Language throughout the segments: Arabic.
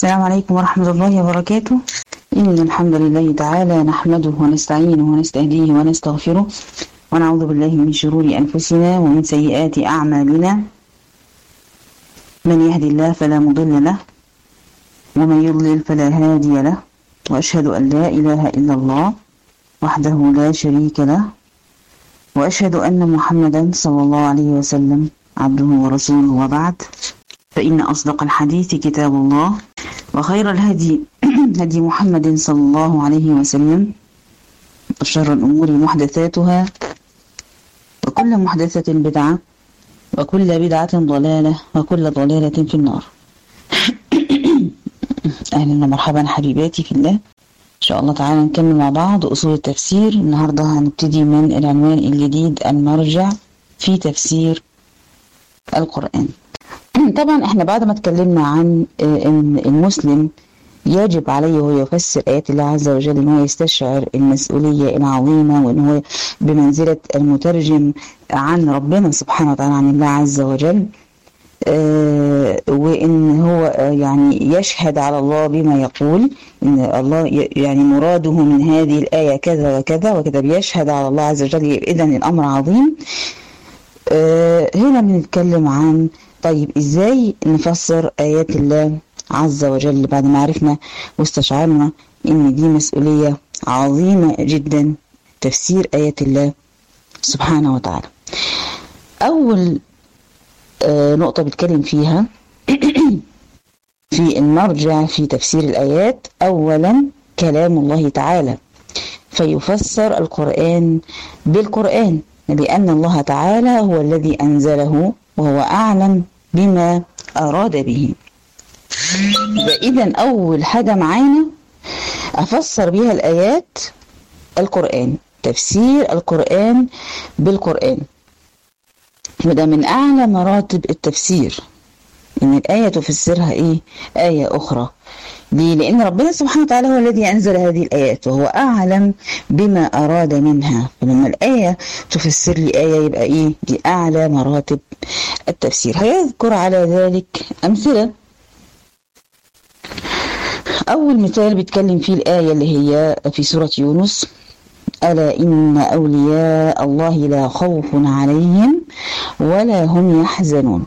السلام عليكم ورحمة الله وبركاته. إن الحمد لله تعالى نحمده ونستعينه ونستهديه ونستغفره ونعوذ بالله من شرور أنفسنا ومن سيئات أعمالنا. من يهدي الله فلا مضل له ومن يضلل فلا هادي له، وأشهد أن لا إله إلا الله وحده لا شريك له، وأشهد أن محمدا صلى الله عليه وسلم عبده ورسوله، وبعد، فإن أصدق الحديث كتاب الله، وخير الهدي هدي محمد صلى الله عليه وسلم، وشر الأمور محدثاتها، وكل محدثة بدعة، وكل بدعة ضلالة، وكل ضلالة في النار. أهلا ومرحبا حبيباتي في الله. إن شاء الله تعالى نكمل مع بعض أصول التفسير. النهاردة هنبتدي من العنوان الجديد، المرجع في تفسير القرآن. طبعا احنا بعد ما اتكلمنا عن ان المسلم يجب عليه وهو يفسر آيات الله عز وجل ان هو يستشعر المسؤولية العظيمة، وان هو بمنزلة المترجم عن ربنا سبحانه وتعالى، عن الله عز وجل، وان هو يعني يشهد على الله بما يقول، ان الله يعني مراده من هذه الآية كذا وكذا وكذا، بيشهد على الله عز وجل. إذن الأمر عظيم. هنا بنتكلم عن طيب ازاي نفسر آيات الله عز وجل بعد ما عرفنا واستشعرنا ان دي مسؤولية عظيمة جدا، تفسير آيات الله سبحانه وتعالى. اول نقطة بتكلم فيها في المرجع في تفسير الآيات، اولا كلام الله تعالى، فيفسر القرآن بالقرآن، لأن الله تعالى هو الذي أنزله وهو أعلم بما أراد به. إذن أول حاجة معانا أفسر بها الآيات القرآن، تفسير القرآن بالقرآن، وده من أعلى مراتب التفسير، إن الآية تفسرها آية أخرى. ليه؟ لأن ربنا سبحانه وتعالى هو الذي أنزل هذه الآيات وهو أعلم بما أراد منها، فلما الآية تفسر لي آية يبقى دي أعلى مراتب التفسير. هيذكر على ذلك أمثلة. أول مثال بيتكلم فيه الآية اللي هي في سورة يونس: ألا إن أولياء الله لا خوف عليهم ولا هم يحزنون.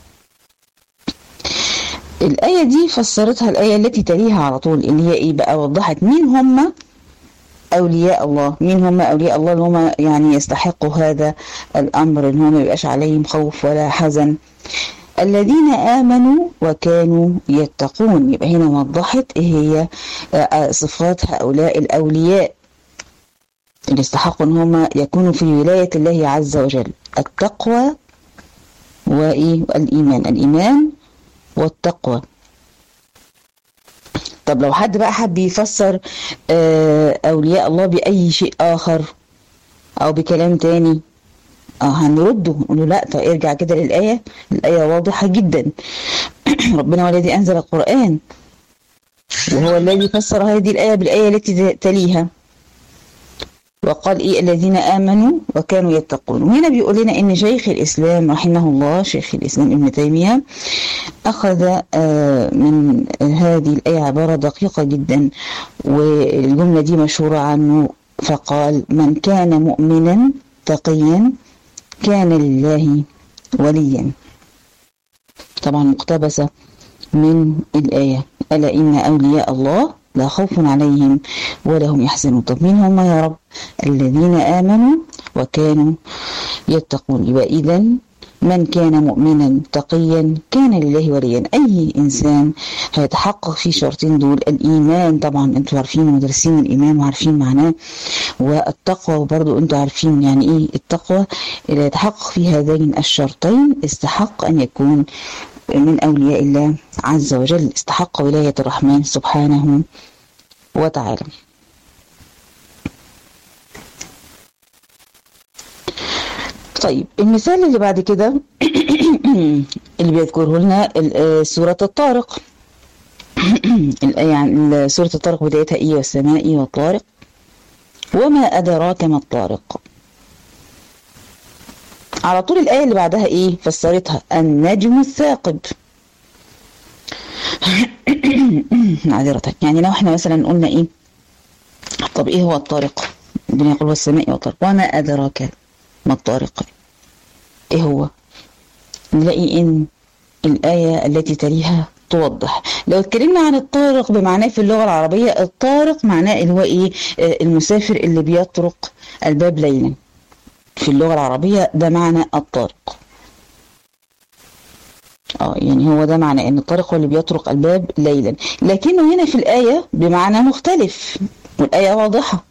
الآية دي فسرتها الآية التي تليها على طول، اللي هي بقى وضحت مين هم أولياء الله، مين هم أولياء الله اللي هم يعني يستحقوا هذا الأمر، إن هم ما يبقاش عليهم خوف ولا حزن: الذين آمنوا وكانوا يتقون. يبقى هنا وضحت هي صفات هؤلاء الأولياء اللي استحقوا إن هم يكونوا في ولاية الله عز وجل: التقوى والإيمان، الإيمان والتقوى. طب لو حد بقى حب يفسر أولياء الله بأي شيء آخر أو بكلام تاني، هنرده نقول له لا، طب ارجع كده للآية، الآية واضحة جدا. ربنا هو الذي أنزل القرآن، وهو الذي فسر هذه الآية بالآية التي تليها، وقال الذين آمنوا وكانوا يتقون. وهنا بيقول لنا إن شيخ الإسلام رحمه الله، شيخ الإسلام ابن تيمية، أخذ من هذه الآية عبارة دقيقة جدا، والجملة دي مشهورة عنه، فقال: من كان مؤمنا تقيا كان لله وليا. طبعا مقتبسة من الآية: ألا إن أولياء الله لا خوف عليهم ولا هم يحزنون. طب مين هم يا رب؟ الذين آمنوا وكانوا يتقون. يبقى إذن من كان مؤمنا تقيا كان لله وليا. أي إنسان هيتحقق في شرطين دول: الإيمان، طبعا أنتوا عارفين مدرسين الإيمان وعارفين معناه، والتقوى، وبرضو أنتوا عارفين يعني إيه التقوى. إذا يتحقق في هذين الشرطين استحق أن يكون من أولياء الله عز وجل، استحق ولاية الرحمن سبحانه وتعالى. طيب المثال اللي بعد كده اللي بيذكره لنا سورة الطارق. يعني سورة الطارق بدايتها والسماء والطارق وما أدراك ما الطارق. على طول الآية اللي بعدها فسرتها: النجم الثاقب. معذرة. يعني لو احنا مثلا قلنا ايه، طب ايه هو الطارق؟ ربنا يقول والسماء والطارق وما أدراك ما الطارق، ايه هو؟ نلاقي ان الآية التي تليها توضح. لو اتكلمنا عن الطارق بمعناه في اللغة العربية، الطارق معناه اللي هو ايه، المسافر اللي بيطرق الباب ليلا. في اللغة العربية ده معنى الطارق. يعني هو ده معنى ان الطارق هو اللي بيطرق الباب ليلا، لكنه هنا في الآية بمعنى مختلف، والآية واضحة.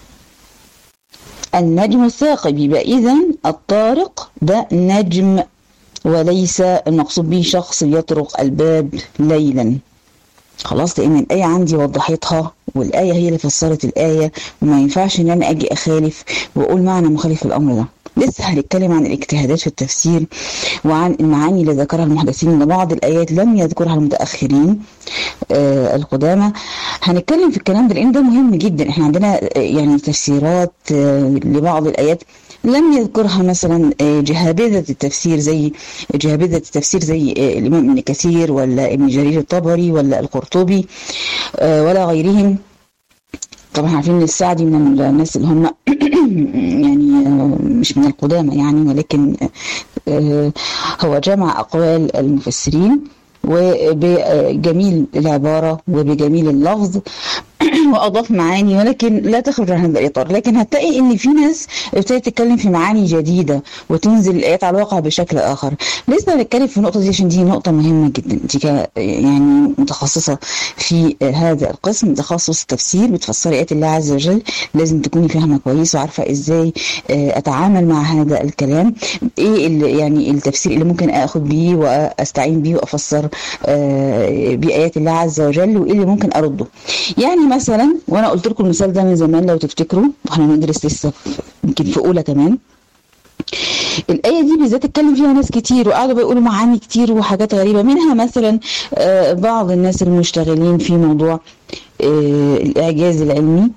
النجم الثاقب، يبقى إذن الطارق ده نجم، وليس المقصود به شخص يطرق الباب ليلا. خلاص، لأن الآية عندي وضحتها، والآية هي اللي فسرت الآية، وما ينفعش إن أنا أجي أخالف وأقول معنى مخالف الأمر ده. لسه هنتكلم عن الاجتهادات في التفسير وعن المعاني اللي ذكرها المحدثين، ان بعض الايات لم يذكرها المتاخرين القدامى. هنتكلم في الكلام ده لان ده مهم جدا. احنا عندنا يعني تفسيرات لبعض الايات لم يذكرها مثلا جهابذة التفسير زي الامام ابن كثير ولا ابن جرير الطبري ولا القرطبي ولا غيرهم. طبعا عارفين ان السعدي من الناس اللي هم يعني مش من القدامى يعني، ولكن هو جمع أقوال المفسرين وبجميل العبارة وبجميل اللفظ وأضاف معاني، ولكن لا تخرج عن هذا الإطار. لكن هتلاقي إن في ناس ابتدت تتكلم في معاني جديدة وتنزل الآيات على الواقع بشكل آخر. لسه هنتكلم في النقطة دي عشان دي نقطة مهمة جدا. دي يعني متخصصة في هذا القسم، تخصص التفسير، بتفسري آيات الله عز وجل، لازم تكوني فاهمة كويس وعارفة إزاي أتعامل مع هذا الكلام، إيه يعني التفسير اللي ممكن أخذ بيه وأستعين بيه وأفسر بآيات الله عز وجل، وإيه اللي ممكن أرده. يعني مثلا، وانا قلت لكم المثال ده من زمان لو تفتكروا، واحنا بندرس لسه يمكن في اولى كمان، الآية دي بالذات اتكلم فيها ناس كتير وقعدوا بيقولوا معاني كتير وحاجات غريبة، منها مثلا بعض الناس المشتغلين في موضوع الإعجاز العلمي،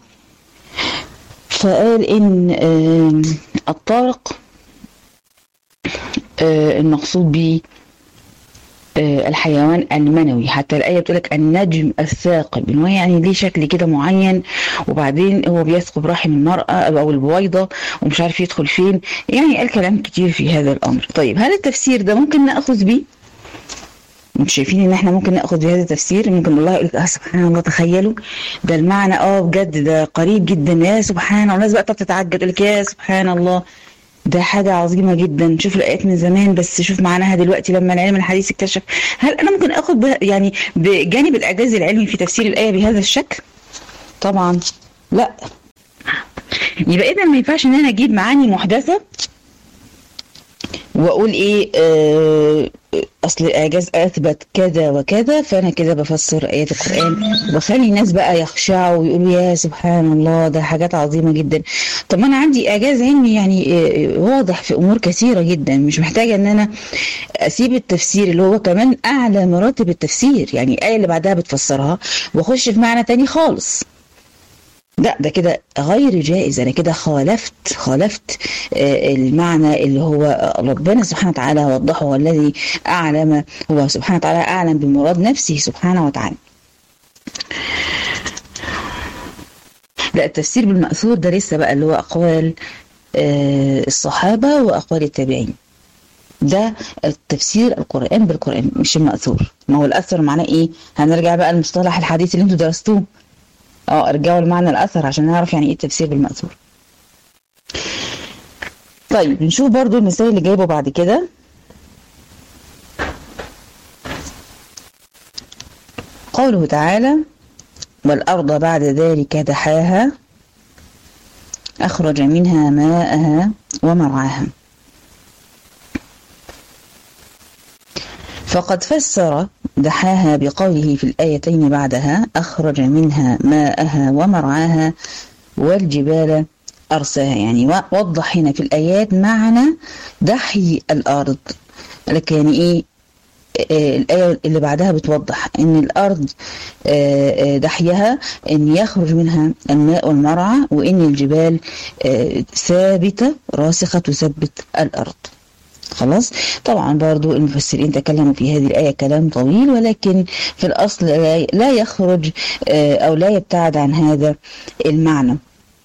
فقال إن الطارق المقصود به الحيوان المنوي. حتى الآية بتقولك النجم الثاقب، إنه يعني ليه شكل كده معين، وبعدين هو بيثقب رحم المرأة أو البويضة ومش عارف يدخل فين. يعني قال كلام كتير في هذا الأمر. طيب، هل التفسير ده ممكن نأخذ بيه؟ مش شايفين ان احنا ممكن ناخذ بهذا التفسير؟ ممكن والله يقول لك سبحان الله، تخيلوا ده المعنى بجد ده قريب جدا، يا سبحان الله. الناس بقى بتتعجب تقول لك يا سبحان الله، ده حاجة عظيمة جدا. شوف الآيات من زمان بس شوف معناها دلوقتي لما العلم الحديث اكتشف. هل أنا ممكن أخذ يعني بجانب الإعجاز العلمي في تفسير الآية بهذا الشكل؟ طبعا لا. يبقى إذا ما ينفعش إن أنا أجيب معاني محدثة وأقول إيه أصل الإعجاز أثبت كذا وكذا، فأنا كده بفسر آيات القرآن وخلي الناس بقى يخشعوا ويقولوا يا سبحان الله، ده حاجات عظيمة جدا. طب ما أنا عندي إعجاز علمي يعني واضح في أمور كثيرة جدا، مش محتاجة إن أنا أسيب التفسير اللي هو كمان أعلى مراتب التفسير، يعني الآية اللي بعدها بتفسرها وأخش في معنى تاني خالص. لا، ده كده غير جائز. أنا كده خالفت المعنى اللي هو ربنا سبحانه وتعالى وضحه، والذي أعلم هو سبحانه وتعالى أعلم بمراد نفسه سبحانه وتعالى. لا، التفسير بالمأثور ده لسه بقى اللي هو أقوال الصحابة وأقوال التابعين، ده التفسير القرآن بالقرآن مش المأثور. ما هو الأثر معناه إيه؟ هنرجع بقى المصطلح الحديث اللي انتوا درستوه، ارجعوا لمعنى الأثر عشان نعرف يعني ايه التفسير بالمأثور. طيب، نشوف برضو المثال اللي جايبه بعد كده. قوله تعالى والأرض بعد ذلك دحاها أخرج منها ماءها ومرعاها. فقد فسر دحاها بقوله في الآيتين بعدها أخرج منها ماءها ومرعاها والجبال أرساها. يعني وضح هنا في الآيات معنى دحي الأرض، لكن يعني إيه الآية اللي بعدها بتوضح إن الأرض دحيها إن يخرج منها الماء والمرعى، وإن الجبال ثابتة راسخة تثبت الأرض. خلاص. طبعا برضو المفسرين تكلموا في هذه الآية كلام طويل، ولكن في الأصل لا يخرج أو لا يبتعد عن هذا المعنى.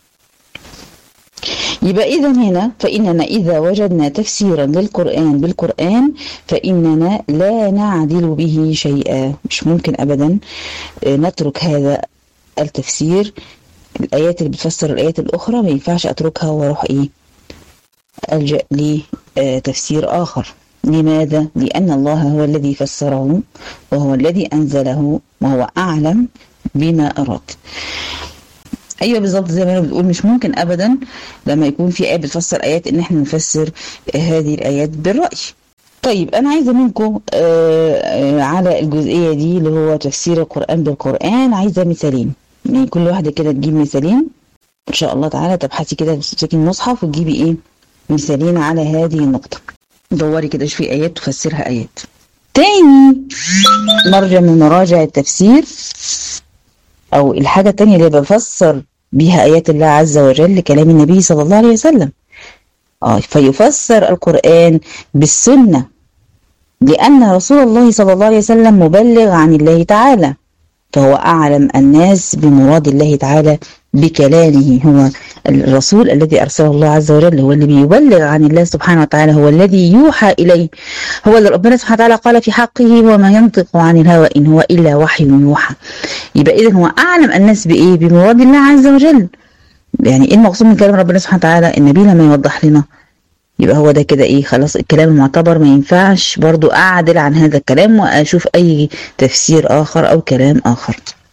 يبقى إذا هنا فإننا إذا وجدنا تفسيرا للقرآن بالقرآن فإننا لا نعدل به شيئا، مش ممكن أبدا نترك هذا التفسير. الآيات اللي بتفسر الآيات الأخرى ما ينفعش أتركها وأروح ألجأ لتفسير آخر. لماذا؟ لأن الله هو الذي فسره وهو الذي أنزله وهو أعلم بما أراد. أيوة بالظبط زي ما أنا بتقول، مش ممكن أبدا لما يكون في آية بتفسر آيات إن احنا نفسر هذه الآيات بالرأي. طيب أنا عايزة منكم على الجزئية دي اللي هو تفسير القرآن بالقرآن، عايزة مثالين، يعني كل واحدة كده تجيب مثالين إن شاء الله تعالى. تبحثي كده تمسكي المصحف وتجيبي مثالين على هذه النقطة، دوري كده شوفي آيات تفسرها آيات. تاني مرجع من مراجع التفسير أو الحاجة التانية اللي بفسر بها آيات الله عز وجل لكلام النبي صلى الله عليه وسلم. فيفسر القرآن بالسنة، لأن رسول الله صلى الله عليه وسلم مبلغ عن الله تعالى، فهو أعلم الناس بمراد الله تعالى بكلامه. هو الرسول الذي أرسله الله عز وجل، هو اللي بيبلغ عن الله سبحانه وتعالى، هو الذي يوحى إليه، هو اللي ربنا سبحانه وتعالى قال في حقه وما ينطق عن الهوى إن هو إلا وحي يوحى. يبقى إذن هو أعلم الناس بمراد الله عز وجل. يعني إيه المقصود من كلام ربنا سبحانه وتعالى؟ النبي لما يوضح لنا يبقى هو ده كده خلاص الكلام المعتبر، ما ينفعش برضو أعدل عن هذا الكلام وأشوف أي تفسير آخر أو كلام آخر.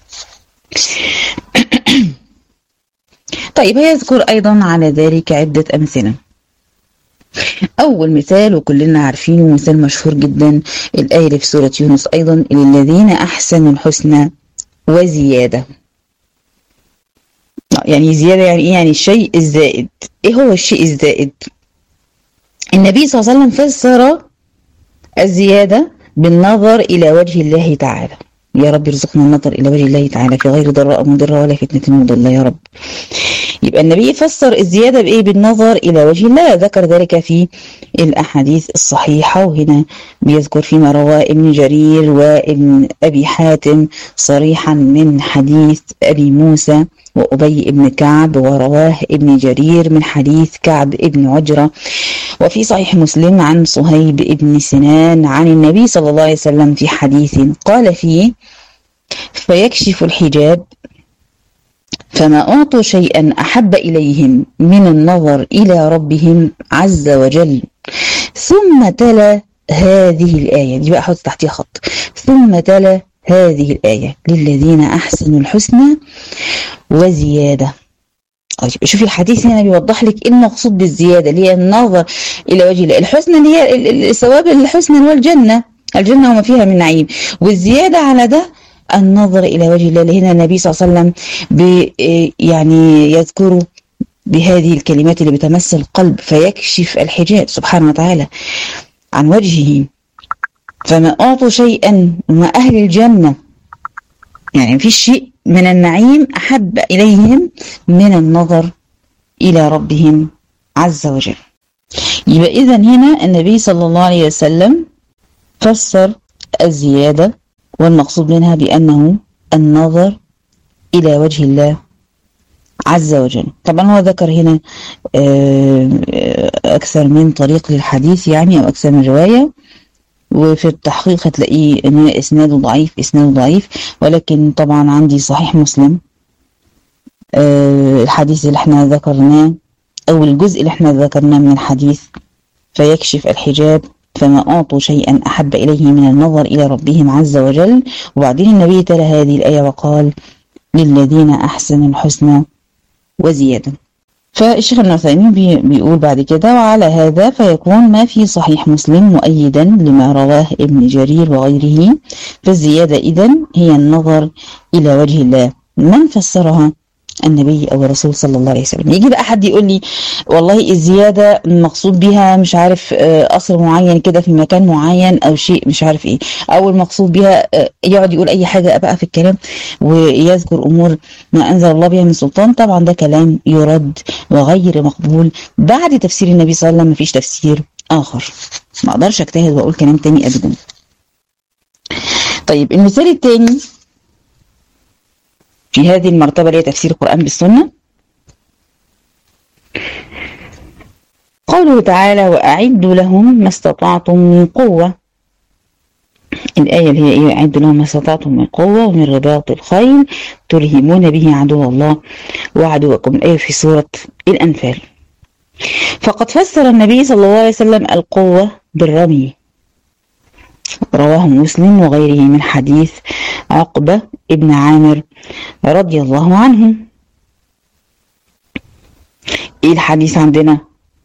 طيب هيذكر أيضا على ذلك عدة أمثلة. أول مثال وكلنا عارفينه، مثال مشهور جدا، الآية اللي في سورة يونس أيضا، للذين أحسنوا الحسنى وزيادة. يعني زيادة يعني إيه؟ يعني الشيء الزائد. إيه هو الشيء الزائد؟ النبي صلى الله عليه وسلم فسر الزيادة بالنظر إلى وجه الله تعالى. يا رب ارزقنا النظر إلى وجه الله تعالى في غير ضراء مضرة ولا فتنة مضلة يا رب. يبقى النبي فسر الزيادة بإيه؟ بالنظر إلى وجه الله، ذكر ذلك في الأحاديث الصحيحة، وهنا بيذكر فيما رواه ابن جرير وابن أبي حاتم صريحا من حديث أبي موسى وأبي ابن كعب، ورواه ابن جرير من حديث كعب ابن عجرة، وفي صحيح مسلم عن صهيب ابن سنان عن النبي صلى الله عليه وسلم في حديث قال فيه: فيكشف الحجاب فما أعطوا شيئا أحب إليهم من النظر إلى ربهم عز وجل. ثم تلا هذه الآية دي بقى، حط تحتها خط، ثم تلا هذه الآية: للذين أحسنوا الحسنى وزيادة. شوفي الحديث هنا بيوضح لك ايه المقصود بالزيادة، اللي هي النظر إلى وجه الله. الحسنى اللي هي الثواب الحسنى اللي هو الجنة وما فيها من نعيم، والزيادة على ده النظر إلى وجه الله. هنا النبي صلى الله عليه وسلم يعني يذكر بهذه الكلمات اللي بتمس القلب: فيكشف الحجاب سبحانه وتعالى عن وجهه، فما أعطوا شيئا، وما أهل الجنة يعني في شيء من النعيم أحب إليهم من النظر إلى ربهم عز وجل. يبقى إذن هنا النبي صلى الله عليه وسلم فسر الزيادة والمقصود منها بأنه النظر إلى وجه الله عز وجل. طبعا هو ذكر هنا أكثر من طريق للحديث يعني، أو أكثر من رواية، وفي التحقيق هتلاقيه إن إسناده ضعيف، ولكن طبعا عندي صحيح مسلم الحديث اللي احنا ذكرناه، أو الجزء اللي احنا ذكرناه من الحديث: فيكشف الحجاب فما أعطوا شيئا أحب إليه من النظر إلى ربهم عز وجل. وبعدين النبي تلا هذه الآية وقال: للذين أحسنوا الحسنى وزيادة. فالشيخ ابن عثيمين بيقول بعد كده: وعلى هذا فيكون ما في صحيح مسلم مؤيدا لما رواه ابن جرير وغيره، فالزيادة إذن هي النظر إلى وجه الله. من فسرها؟ النبي أو الرسول صلى الله عليه وسلم. يجي بقى حد يقول لي والله الزيادة المقصود بها مش عارف قصر معين كده في مكان معين أو شيء مش عارف إيه، أو المقصود بها يقعد يقول أي حاجة بقى في الكلام ويذكر أمور ما أنزل الله بها من سلطان. طبعا ده كلام يرد وغير مقبول. بعد تفسير النبي صلى الله عليه وسلم مفيش تفسير آخر، ما أقدرش أجتهد وأقول كلام تاني أبدا. طيب المثال الثاني في هذه المرتبة اللي هي تفسير القرآن بالسنة، قوله تعالى وأعدوا لهم ما استطعتم من قوة. الآية اللي هي إيه؟ أعدوا لهم ما استطعتم من قوة ومن رباط الخيل ترهبون به عدو الله وعدوكم. الآية في سورة الأنفال. فقد فسر النبي صلى الله عليه وسلم القوة بالرمي، رواه مسلم وغيره من حديث عقبة ابن عامر رضي الله عنه. ايه الحديث عندنا؟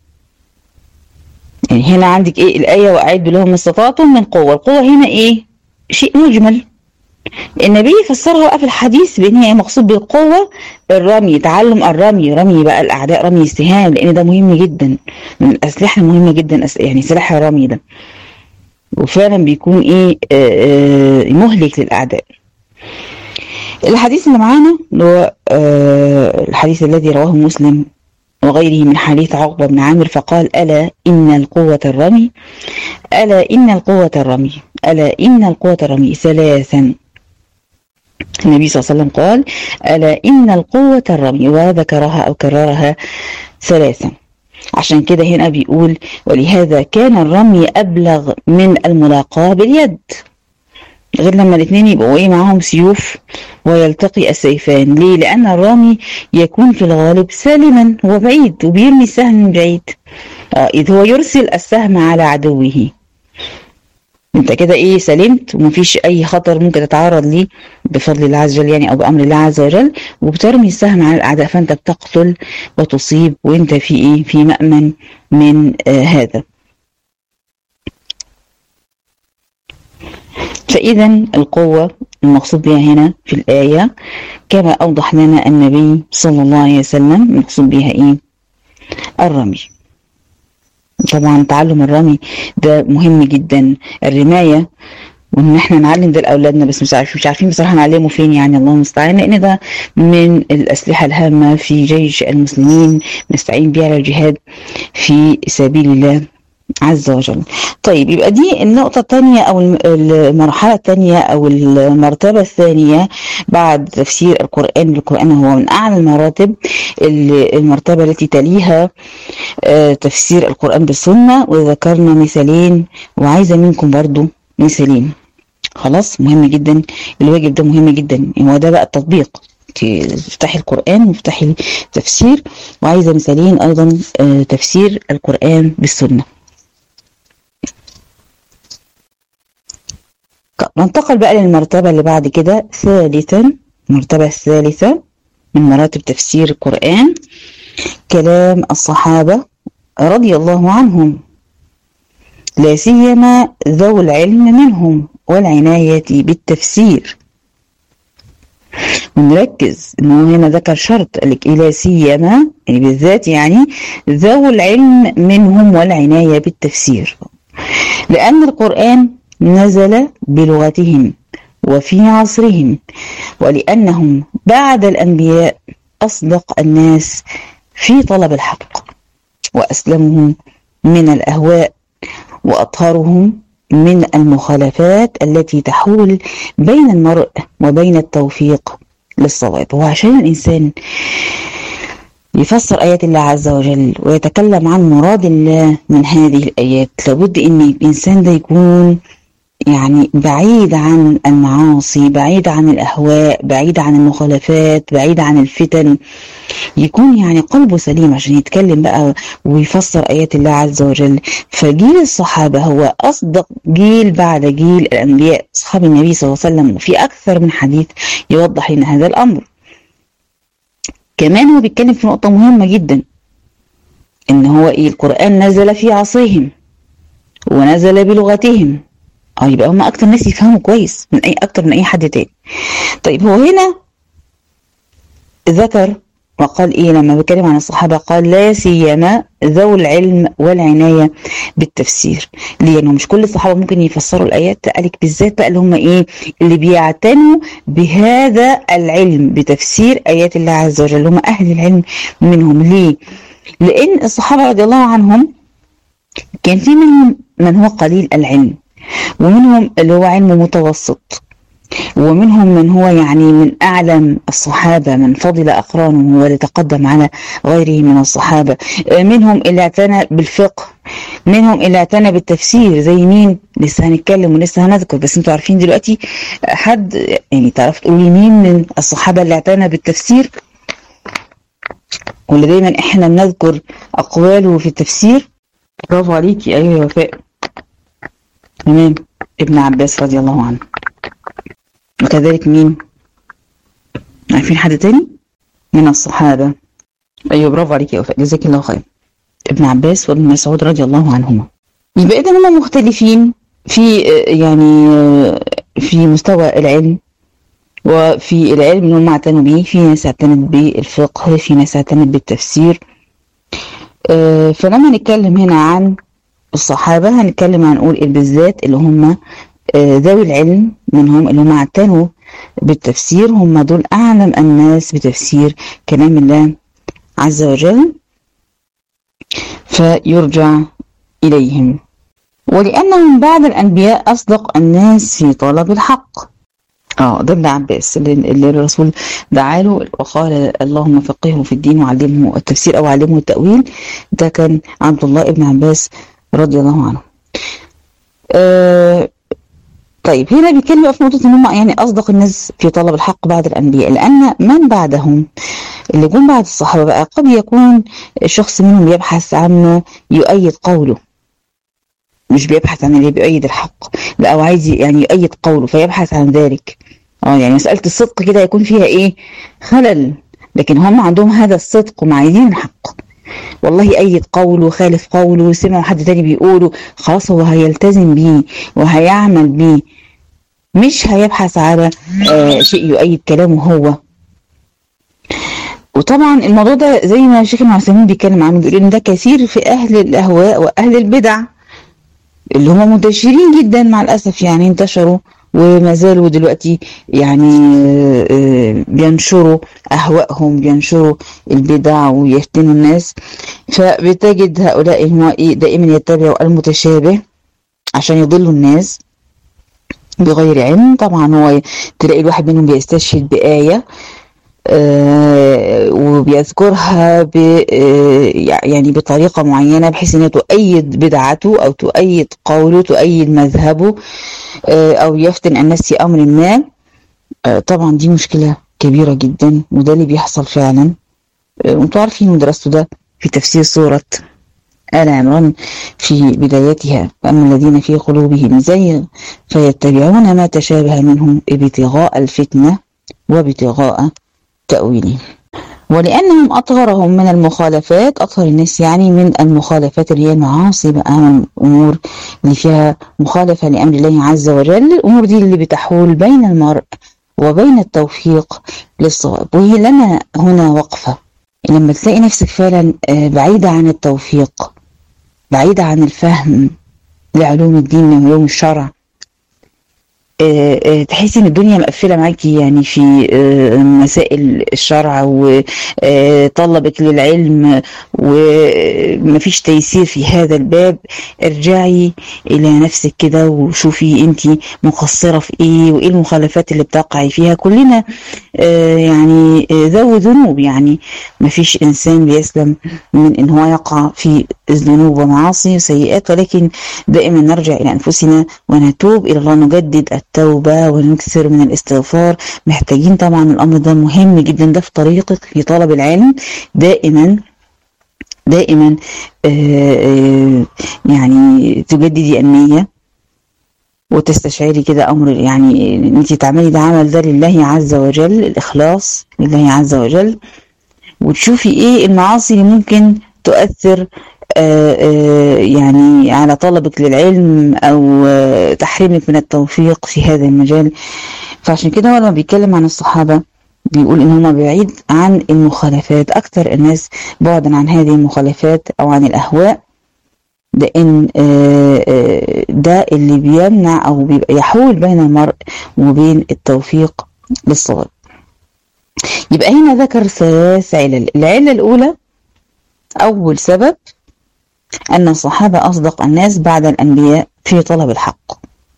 يعني هنا عندك ايه الآية وأعدوا لهم ما استطعتم من قوة. القوة هنا ايه؟ شيء مجمل. النبي فسرها بقى في الحديث بان هي مقصود بالقوة الرمي، تعلم الرمي، رمي بقى الأعداء، رمي السهام، لأن ده مهم جدا من الأسلحة المهمة جدا، يعني سلاح الرمي ده، وفعلا بيكون ايه مهلك للأعداء. الحديث اللي معانا اللي هو الحديث الذي رواه مسلم وغيره من حديث عقبة بن عامر، فقال ألا إن القوة الرمي، ألا إن القوة الرمي، ألا إن القوة الرمي ثلاثا. النبي صلى الله عليه وسلم قال ألا إن القوة الرمي، وذكرها أو كررها ثلاثا. عشان كده هنا بيقول ولهذا كان الرمي أبلغ من الملاقاة باليد، غير لما الاثنين يبقوا ايه معاهم سيوف ويلتقي السيفان. ليه؟ لأن الرامي يكون في الغالب سالما، هو بعيد وبيرمي السهم من بعيد، إذ هو يرسل السهم على عدوه. انت كده ايه سلمت ومفيش اي خطر ممكن تتعرض ليه بفضل الله عز وجل يعني او بامر الله عز وجل، وبترمي السهم على الاعداء، فانت بتقتل وتصيب وانت في ايه في مأمن من هذا. فاذا القوة المقصود بها هنا في الآية كما اوضح لنا النبي صلى الله عليه وسلم المقصود بها ايه؟ الرمي. طبعا تعلم الرمي ده مهم جدا، الرماية، وان احنا نعلم ده لاولادنا، بس مش عارفين بصراحه نعلمه فين يعني، الله المستعان، لان ده من الاسلحه الهامه في جيش المسلمين نستعين بها على الجهاد في سبيل الله عز وجل. طيب يبقى دي النقطة الثانية أو المرحلة الثانية أو المرتبة الثانية بعد تفسير القرآن بالقرآن، هو من أعلى المراتب. المرتبة التي تليها تفسير القرآن بالسنة، وذكرنا مثالين وعايزة منكم برضو مثالين. خلاص مهم جدا، الواجب ده مهم جدا، هو ده بقى التطبيق، تفتحي القرآن وتفتحي التفسير، وعايزة مثالين أيضا تفسير القرآن بالسنة. ننتقل بقى للمرتبة اللي بعد كده ثالثا، المرتبة الثالثة من مراتب تفسير القرآن كلام الصحابة رضي الله عنهم، لا سيما ذو العلم منهم والعناية بالتفسير. ونركز انه هنا ذكر شرط، قال لك لا سيما يعني بالذات، يعني ذو العلم منهم والعناية بالتفسير، لأن القرآن نزل بلغتهم وفي عصرهم، ولأنهم بعد الأنبياء أصدق الناس في طلب الحق، وأسلمهم من الأهواء، وأطهرهم من المخالفات التي تحول بين المرء وبين التوفيق للصواب. وعشان الإنسان يفسر آيات الله عز وجل ويتكلم عن مراد الله من هذه الآيات، لابد أن الإنسان ده يكون يعني بعيد عن المعاصي، بعيد عن الأهواء، بعيد عن المخالفات، بعيد عن الفتن، يكون يعني قلبه سليم عشان يتكلم بقى ويفسر آيات الله عز وجل. فجيل الصحابة هو أصدق جيل بعد جيل الأنبياء، صحابي النبي صلى الله عليه وسلم، وفي أكثر من حديث يوضح لنا هذا الأمر. كمان هو بيتكلم في نقطة مهمة جدا، إن هو إيه؟ القرآن نزل في عصرهم ونزل بلغتهم، يبقى هم أكتر ناس يفهموا كويس من أكتر من أي حد تاني. طيب هو هنا ذكر وقال إيه لما بيتكلم عن الصحابة؟ قال لا سيما ذو العلم والعناية بالتفسير. ليه؟ لأنه مش كل الصحابة ممكن يفسروا الآيات، قالك بالذات بقى اللي هم إيه؟ اللي بيعتنوا بهذا العلم بتفسير آيات الله عز وجل، هم أهل العلم منهم. ليه؟ لأن الصحابة رضي الله عنهم كان في منهم من هو قليل العلم، ومنهم اللي هو علم متوسط، ومنهم من هو يعني من أعلم الصحابة من فضل أقرانه ولتقدم على غيره من الصحابة. منهم اللي اعتنى بالفقه، منهم اللي اعتنى بالتفسير. زي مين؟ لسه هنتكلم ولسه هنذكر، بس انتوا عارفين دلوقتي حد يعني تعرف تقولي مين من الصحابة اللي اعتنى بالتفسير، واللي دايما احنا بنذكر أقواله في التفسير؟ برافو عليكي، أيوة يا وفاء، تمام، ابن عباس رضي الله عنه. وكذلك مين؟ عارفين حد تاني من الصحابة؟ أيوة برافو عليكي يا وفاء، جزاك الله خير، ابن عباس وابن مسعود رضي الله عنهما. يبقى إذا هم مختلفين في يعني في مستوى العلم، وفي العلم اللي هم اعتنوا به. في ناس اعتنت بالفقه، في ناس اعتنت بالتفسير. فلما نتكلم هنا عن الصحابة هنتكلم هنقول بالذات اللي هم ذوي العلم منهم، اللي هم اعتنوا بالتفسير، هم دول أعلم الناس بتفسير كلام الله عز وجل، فيرجع إليهم. ولأنهم بعد الأنبياء أصدق الناس في طلب الحق. ده ابن عباس اللي الرسول دعاله وقال اللهم فقهه في الدين وعلمه التفسير أو علمه التأويل. ده كان عبد الله ابن عباس رضي الله عنه. طيب هنا بيتكلم في نقطة ان هم يعني اصدق الناس في طلب الحق بعد الانبياء، لان من بعدهم اللي جم بعد الصحابة بقى قد يكون شخص منهم يبحث عن يؤيد قوله، مش بيبحث عن اللي بيؤيد الحق، لا هو عايز يعني يؤيد قوله فيبحث عن ذلك. يعني مسألة الصدق كده يكون فيها ايه خلل، لكن هم عندهم هذا الصدق وعايزين الحق. والله يؤيد قوله، خالف قوله، سمعوا حد تاني بيقوله، خلاص هو هيلتزم بيه وهيعمل بيه، مش هيبحث على شيء يؤيد كلامه هو. وطبعا الموضوع ده زي ما الشيخ ابن عثيمين بيتكلم عنه، بيقول ان ده كثير في اهل الاهواء واهل البدع اللي هم منتشرين جدا مع الاسف، يعني انتشروا وما زالوا دلوقتي يعني بينشروا اهوائهم، بينشروا البدع ويفتنوا الناس. فبتجد هؤلاء هم دائما يتبعوا المتشابه عشان يضلوا الناس بغير علم. طبعا هو تلاقي الواحد منهم بيستشهد بآية وبيذكرها يعني بطريقة معينة بحيث انها تؤيد بدعته او تؤيد قوله، تؤيد مذهبه، او يفتن الناس في امر ما. طبعا دي مشكلة كبيرة جدا، وده اللي بيحصل فعلا. وانتوا عارفين درستوا ده في تفسير سورة آل عمران في بدايتها، فأما الذين في قلوبهم زيغ فيتبعون ما تشابه منه ابتغاء الفتنة وابتغاء تأويله. ولأنهم أطهرهم من المخالفات، أطهر الناس يعني من المخالفات اللي هي المعاصي بقى، من الأمور اللي فيها مخالفة لأمر الله عز وجل، الأمور دي اللي بتحول بين المرء وبين التوفيق للصواب. وهي لنا هنا وقفة، لما تلاقي نفسك فعلا بعيدة عن التوفيق، بعيدة عن الفهم لعلوم الدين وعلوم الشرع، تحسي ان الدنيا مقفله معاكي يعني في مسائل الشرع وطلبك للعلم ومفيش تيسير في هذا الباب. ارجعي الى نفسك كده وشوفي انت مقصره في ايه وايه المخالفات اللي بتقعي فيها. كلنا يعني ذو ذنوب، يعني مفيش انسان بيسلم من ان هو يقع في الذنوب ومعاصي وسيئات، ولكن دائما نرجع الى انفسنا ونتوب الى الله، نجدد التوبة ونكثر من الاستغفار. محتاجين طبعا الأمر ده مهم جدا، ده في طريقك في طلب العلم دائما دائما يعني تجددي النية وتستشعري كده أمر، يعني انت تعملي ده عمل ده لله عز وجل، الإخلاص لله عز وجل، وتشوفي ايه المعاصي اللي ممكن تؤثر يعني على طلبك للعلم أو تحريمك من التوفيق في هذا المجال. فعشان كده هو لما بيتكلم عن الصحابة بيقول إن هم بعيد عن المخالفات، أكثر الناس بعدا عن هذه المخالفات أو عن الأهواء، لأن ده اللي بيمنع أو بيبقى يحول بين المرء وبين التوفيق للصواب. يبقى هنا ذكر 3 علل. العلة الأولى أول سبب أن الصحابة أصدق الناس بعد الأنبياء في طلب الحق.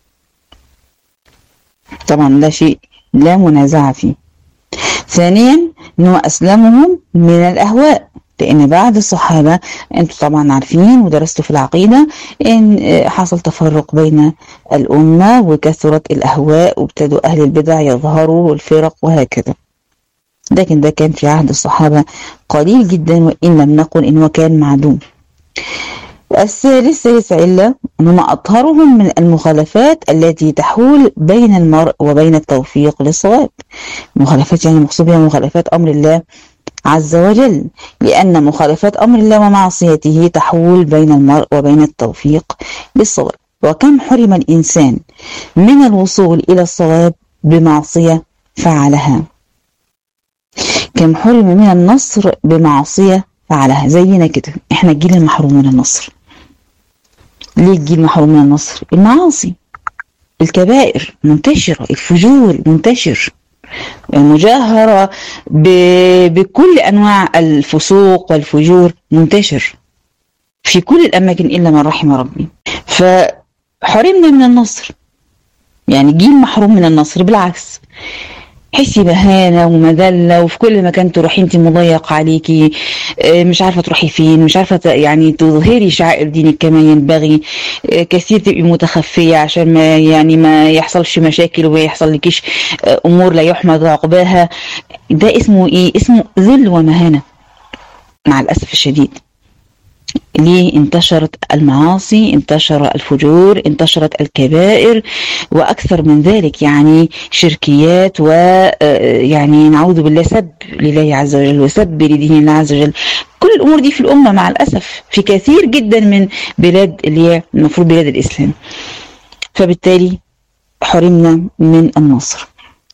طبعا ده شيء لا منازع فيه. ثانيا أنه أسلمهم من الأهواء، لأن بعد الصحابة أنتم طبعا عارفين ودرستوا في العقيدة إن حصل تفرق بين الأمة وكثرت الأهواء وابتدوا أهل البدع يظهروا والفرق وهكذا، لكن ده كان في عهد الصحابة قليل جدا، وإن لم نقل إنه كان معدوم. الثالث علة أنهم أطهرهم من المخالفات التي تحول بين المرء وبين التوفيق للصواب. مخالفات يعني مقصود بها مخالفات أمر الله عز وجل، لأن مخالفات أمر الله ومعصيته تحول بين المرء وبين التوفيق للصواب. وكم حرم الإنسان من الوصول إلى الصواب بمعصية فعلها، كم حرم من النصر بمعصية فعلها. زينا كده، احنا الجيل المحروم من النصر. ليه الجيل محروم من النصر؟ المعاصي، الكبائر منتشرة، الفجور منتشر، المجاهرة بكل أنواع الفسوق والفجور منتشر في كل الأماكن إلا من رحم ربي. فحرمنا من النصر، يعني جيل محروم من النصر. بالعكس، حسي بهانة ومذلة، وفي كل مكان تروحي انت مضيق عليكي، مش عارفة تروحي فين، مش عارفة يعني تظهري شعائر دينك كما ينبغي، كثير تبقي متخفية عشان ما يحصلش مشاكل وما يحصل لكيش أمور لا يحمد عقباها. ده اسمه ايه؟ اسمه ذل ومهانة مع الأسف الشديد. ليه؟ انتشرت المعاصي، انتشر الفجور، انتشرت الكبائر، وأكثر من ذلك يعني شركيات، ويعني نعوذ بالله سب لله عز وجل وسب لدين الله عز وجل. كل الأمور دي في الأمة مع الأسف في كثير جدا من بلاد اللي هي المفروض بلاد الإسلام. فبالتالي حرمنا من النصر.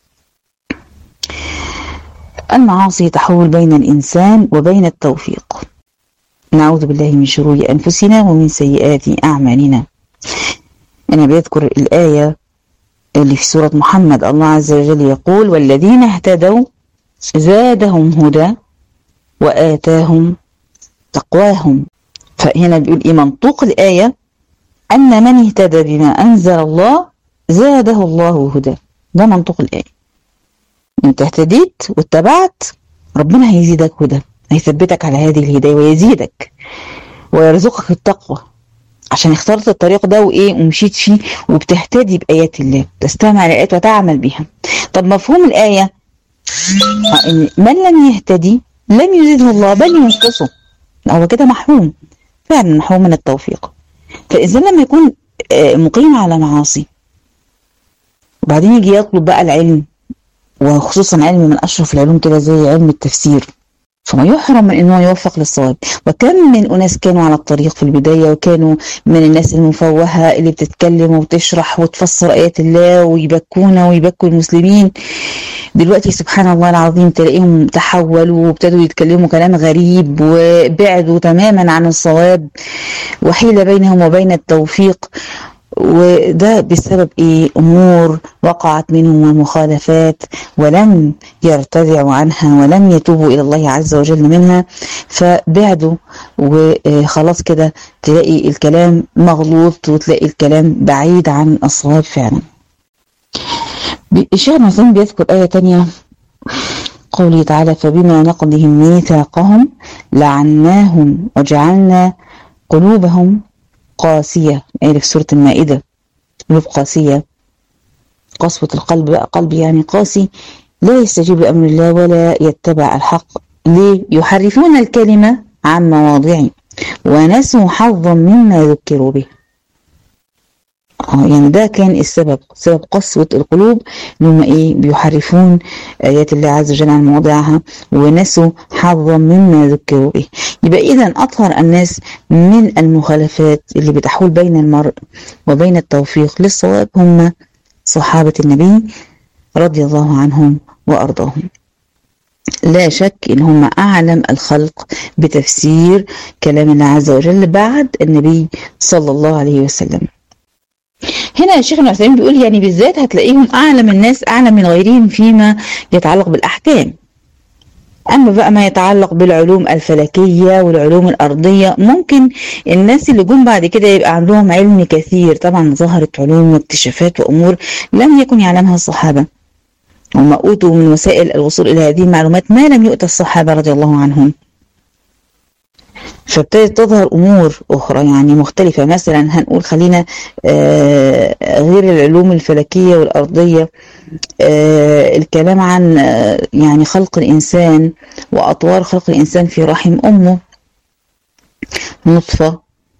المعاصي تحول بين الإنسان وبين التوفيق. نعوذ بالله من شرور أنفسنا ومن سيئات أعمالنا. أنا بذكر الآية اللي في سورة محمد، الله عز وجل يقول: والذين اهتدوا زادهم هدى وآتاهم تقواهم. فهنا بيقول إيه منطوق الآية؟ أن من اهتدى بما أنزل الله زاده الله هدى. ده منطوق الآية. أنت اهتديت واتبعت، ربنا هيزيدك هدى، هيثبتك على هذه الهداية ويزيدك ويرزقك التقوى، عشان اخترت الطريق ده ومشيت فيه وبتهتدي بآيات الله، تستمع لآيات وتعمل بها. طب مفهوم الآية إن من لم يهتدي لم يزيده الله بل ينقصه، هو كده محروم، فعلا محروم من التوفيق. فالإنسان لما يكون مقيم على معاصي وبعدين يجي يطلب بقى العلم، وخصوصا علم من أشرف العلوم كده زي علم التفسير، فما يحرم من انه يوفق للصواب. وكم من اناس كانوا على الطريق في البداية، وكانوا من الناس المفوهة اللي بتتكلم وبتشرح وتفسر آيات الله ويبكونا ويبكوا المسلمين، دلوقتي سبحان الله العظيم تلاقيهم تحولوا وابتدوا يتكلموا كلام غريب وبعدوا تماما عن الصواب وحيل بينهم وبين التوفيق. وده بسبب أمور وقعت منهم ومخالفات ولم يرتدعوا عنها ولم يتوبوا إلى الله عز وجل منها، فبعدوا وخلاص كده تلاقي الكلام مغلوط وتلاقي الكلام بعيد عن الصواب فعلا. الشيخ ابن بيذكر آية تانية، قوله تعالى: فبما نقضهم ميثاقهم لعناهم وجعلنا قلوبهم قاسية. في سورة المائدة، قلوب قاسية، قسوة القلب بقى، قلب يعني قاسي لا يستجيب لأمر الله ولا يتبع الحق. ليه؟ يحرفون الكلمة عن مواضعه ونسوا حظا مما ذكروا به. يعني ده كان السبب، سبب قسوة القلوب، انهم بيحرفون آيات الله عز وجل عن مواضعها ونسوا حظا مما ذكروا به. يبقى إذن أطهر الناس من المخالفات اللي بتحول بين المرء وبين التوفيق للصواب هم صحابة النبي رضي الله عنهم وأرضاهم. لا شك إن هم أعلم الخلق بتفسير كلام الله عز وجل بعد النبي صلى الله عليه وسلم. هنا الشيخ ابن عثيمين بيقول يعني بالذات هتلاقيهم أعلم الناس، أعلم من غيرهم فيما يتعلق بالأحكام. أما بقى ما يتعلق بالعلوم الفلكية والعلوم الأرضية، ممكن الناس اللي جم بعد كده يبقى عندهم علم كثير. طبعا ظهرت علوم واكتشافات وأمور لم يكن يعلمها الصحابة، وما أوتوا من وسائل الوصول إلى هذه المعلومات ما لم يؤت الصحابة رضي الله عنهم. فابتدت تظهر أمور أخرى يعني مختلفة. مثلا هنقول خلينا غير العلوم الفلكية والأرضية، الكلام عن يعني خلق الإنسان وأطوار خلق الإنسان في رحم أمه، نطفة،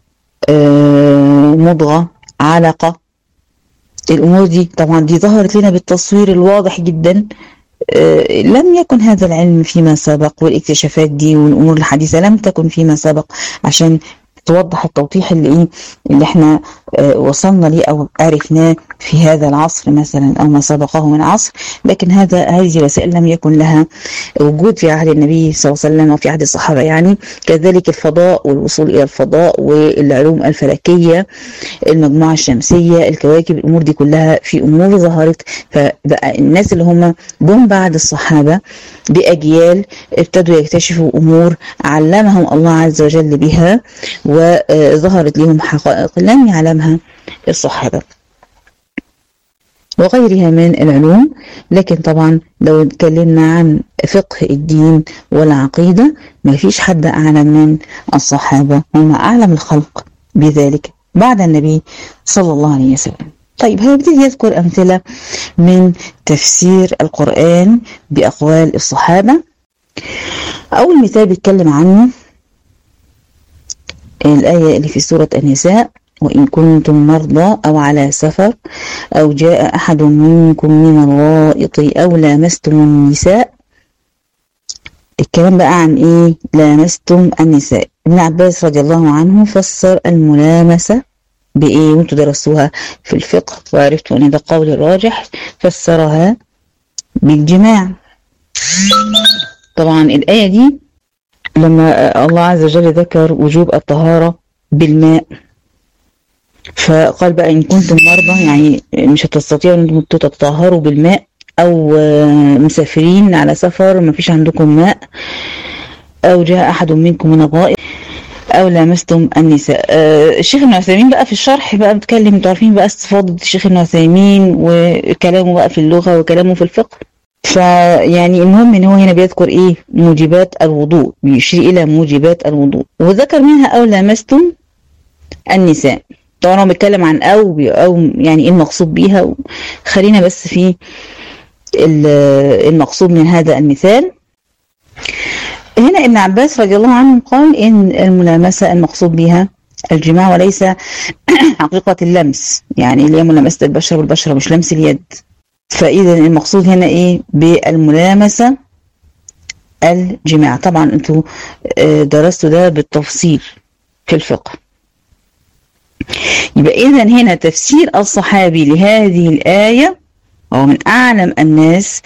مضغة، علقة. الأمور دي طبعا دي ظهرت لنا بالتصوير الواضح جدا. لم يكن هذا العلم فيما سبق، والاكتشافات دي والأمور الحديثة لم تكن فيما سبق عشان توضح التوضيح اللي احنا وصلنا ليه او عرفناه في هذا العصر مثلا او ما سبقه من عصر. لكن هذه الوسائل لم يكن لها وجود في عهد النبي صلى الله عليه وسلم وفي عهد الصحابة. يعني كذلك الفضاء والوصول الى الفضاء والعلوم الفلكية، المجموعة الشمسية، الكواكب، الامور دي كلها في امور ظهرت. فبقى الناس اللي هم جم بعد الصحابة بأجيال ابتدوا يكتشفوا امور علمهم الله عز وجل بها، وظهرت لهم حقائق لم يعلمها الصحابة وغيرها من العلوم. لكن طبعا لو اتكلمنا عن فقه الدين والعقيدة ما فيش حد أعلم من الصحابة، هم أعلم الخلق بذلك بعد النبي صلى الله عليه وسلم. طيب هيبتدي يذكر أمثلة من تفسير القرآن بأقوال الصحابة. أول مثال بيتكلم عنه الآية اللي في سورة النساء: وإن كنتم مرضى أو على سفر أو جاء أحد منكم من الغائط أو لامستم النساء. الكلام بقى عن إيه؟ لامستم النساء. ابن عباس رضي الله عنه فسر الملامسة بإيه؟ وانتوا درسوها في الفقه وعرفتوا أن ده قول الراجح، فسرها بالجماع. طبعا الآية دي لما الله عز وجل ذكر وجوب الطهارة بالماء، فقال بقى إن كنتم مرضى، يعني مش هتستطيعوا أن انتم تتطهروا بالماء، أو مسافرين على سفر ما فيش عندكم ماء، أو جاء أحد منكم من الغائط أو لامستم النساء. الشيخ ابن عثيمين بقى في الشرح بقى بتكلم، انتوا عارفين بقى استفاضة الشيخ ابن عثيمين وكلامه بقى في اللغة وكلامه في الفقه. فيعني المهم ان هو هنا بيذكر ايه؟ موجبات الوضوء، بيشير الى موجبات الوضوء، وذكر منها او لامستم النساء. طبعا هو بيتكلم عن او يعني ايه المقصود بيها. خلينا بس في المقصود من هذا المثال. هنا ابن عباس رضي الله عنه قال ان الملامسة المقصود بها الجماع وليس حقيقة اللمس، يعني اللي هي ملامسة البشرة بالبشرة مش لمس اليد. فإذا المقصود هنا إيه؟ بالملامسة الجماع. طبعا أنتوا درستوا ده بالتفصيل في الفقه. يبقى إذا هنا تفسير الصحابي لهذه الآية هو من أعلم الناس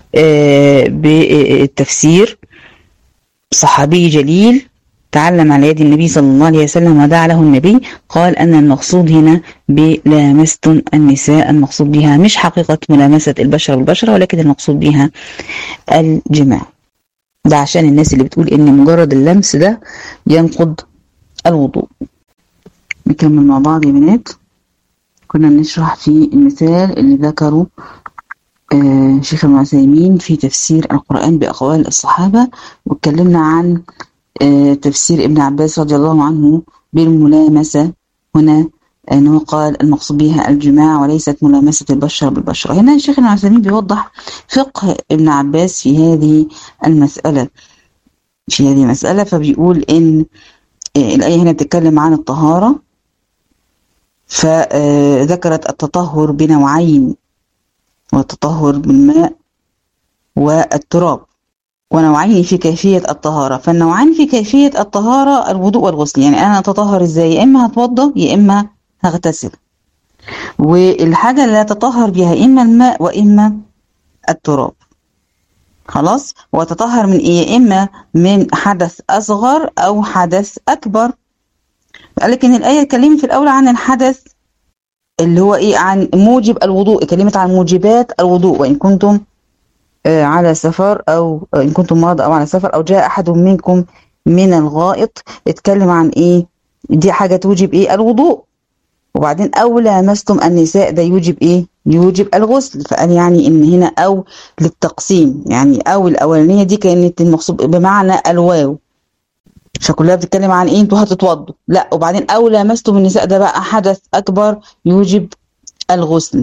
بالتفسير، صحابي جليل تعلم على يد النبي صلى الله عليه وسلم ودعا له النبي. قال أن المقصود هنا بلامستم النساء، المقصود بها مش حقيقة ملامسة البشرة بالبشرة، ولكن المقصود بها الجماع. ده عشان الناس اللي بتقول إن مجرد اللمس ده ينقض الوضوء. نكمل مع بعض يا بنات. كنا بنشرح في المثال اللي ذكره شيخ ابن عثيمين في تفسير القرآن بأقوال الصحابة، واتكلمنا عن تفسير ابن عباس رضي الله عنه بالملامسة هنا، أنه قال المقصود بها الجماع وليست ملامسة البشرة بالبشرة. هنا الشيخ ابن عثيمين بيوضح فقه ابن عباس في هذه المسألة. فبيقول إن الآية هنا بتتكلم عن الطهارة، فذكرت التطهر بنوعين، والتطهر بالماء والتراب، ونوعين في كيفية الطهارة. فالنوعين في كيفية الطهارة الوضوء والغسل، يعني أنا أتطهر إزاي؟ يا إما هتوضى يا إما هغتسل، والحاجة اللي أتطهر بها إما الماء وإما التراب. خلاص، وأتطهر من إيه؟ إما من حدث أصغر أو حدث أكبر. لكن الآية اتكلمت في الأول عن الحدث اللي هو إيه؟ عن موجب الوضوء، اتكلمت عن موجبات الوضوء. وإن كنتم على سفر، أو إن كنتم مرضى أو على سفر، أو جاء أحد منكم من الغائط. اتكلم عن إيه؟ دي حاجة توجب إيه؟ الوضوء. وبعدين أو لامستم النساء، ده يوجب إيه؟ يوجب الغسل. فقال يعني إن هنا أو للتقسيم، يعني أو الأولانية دي كانت المقصود بمعنى الواو، فكلها بتتكلم عن إيه؟ أنتوا هتتوضوا. لا، وبعدين أو لامستم النساء ده بقى حدث أكبر يوجب الغسل.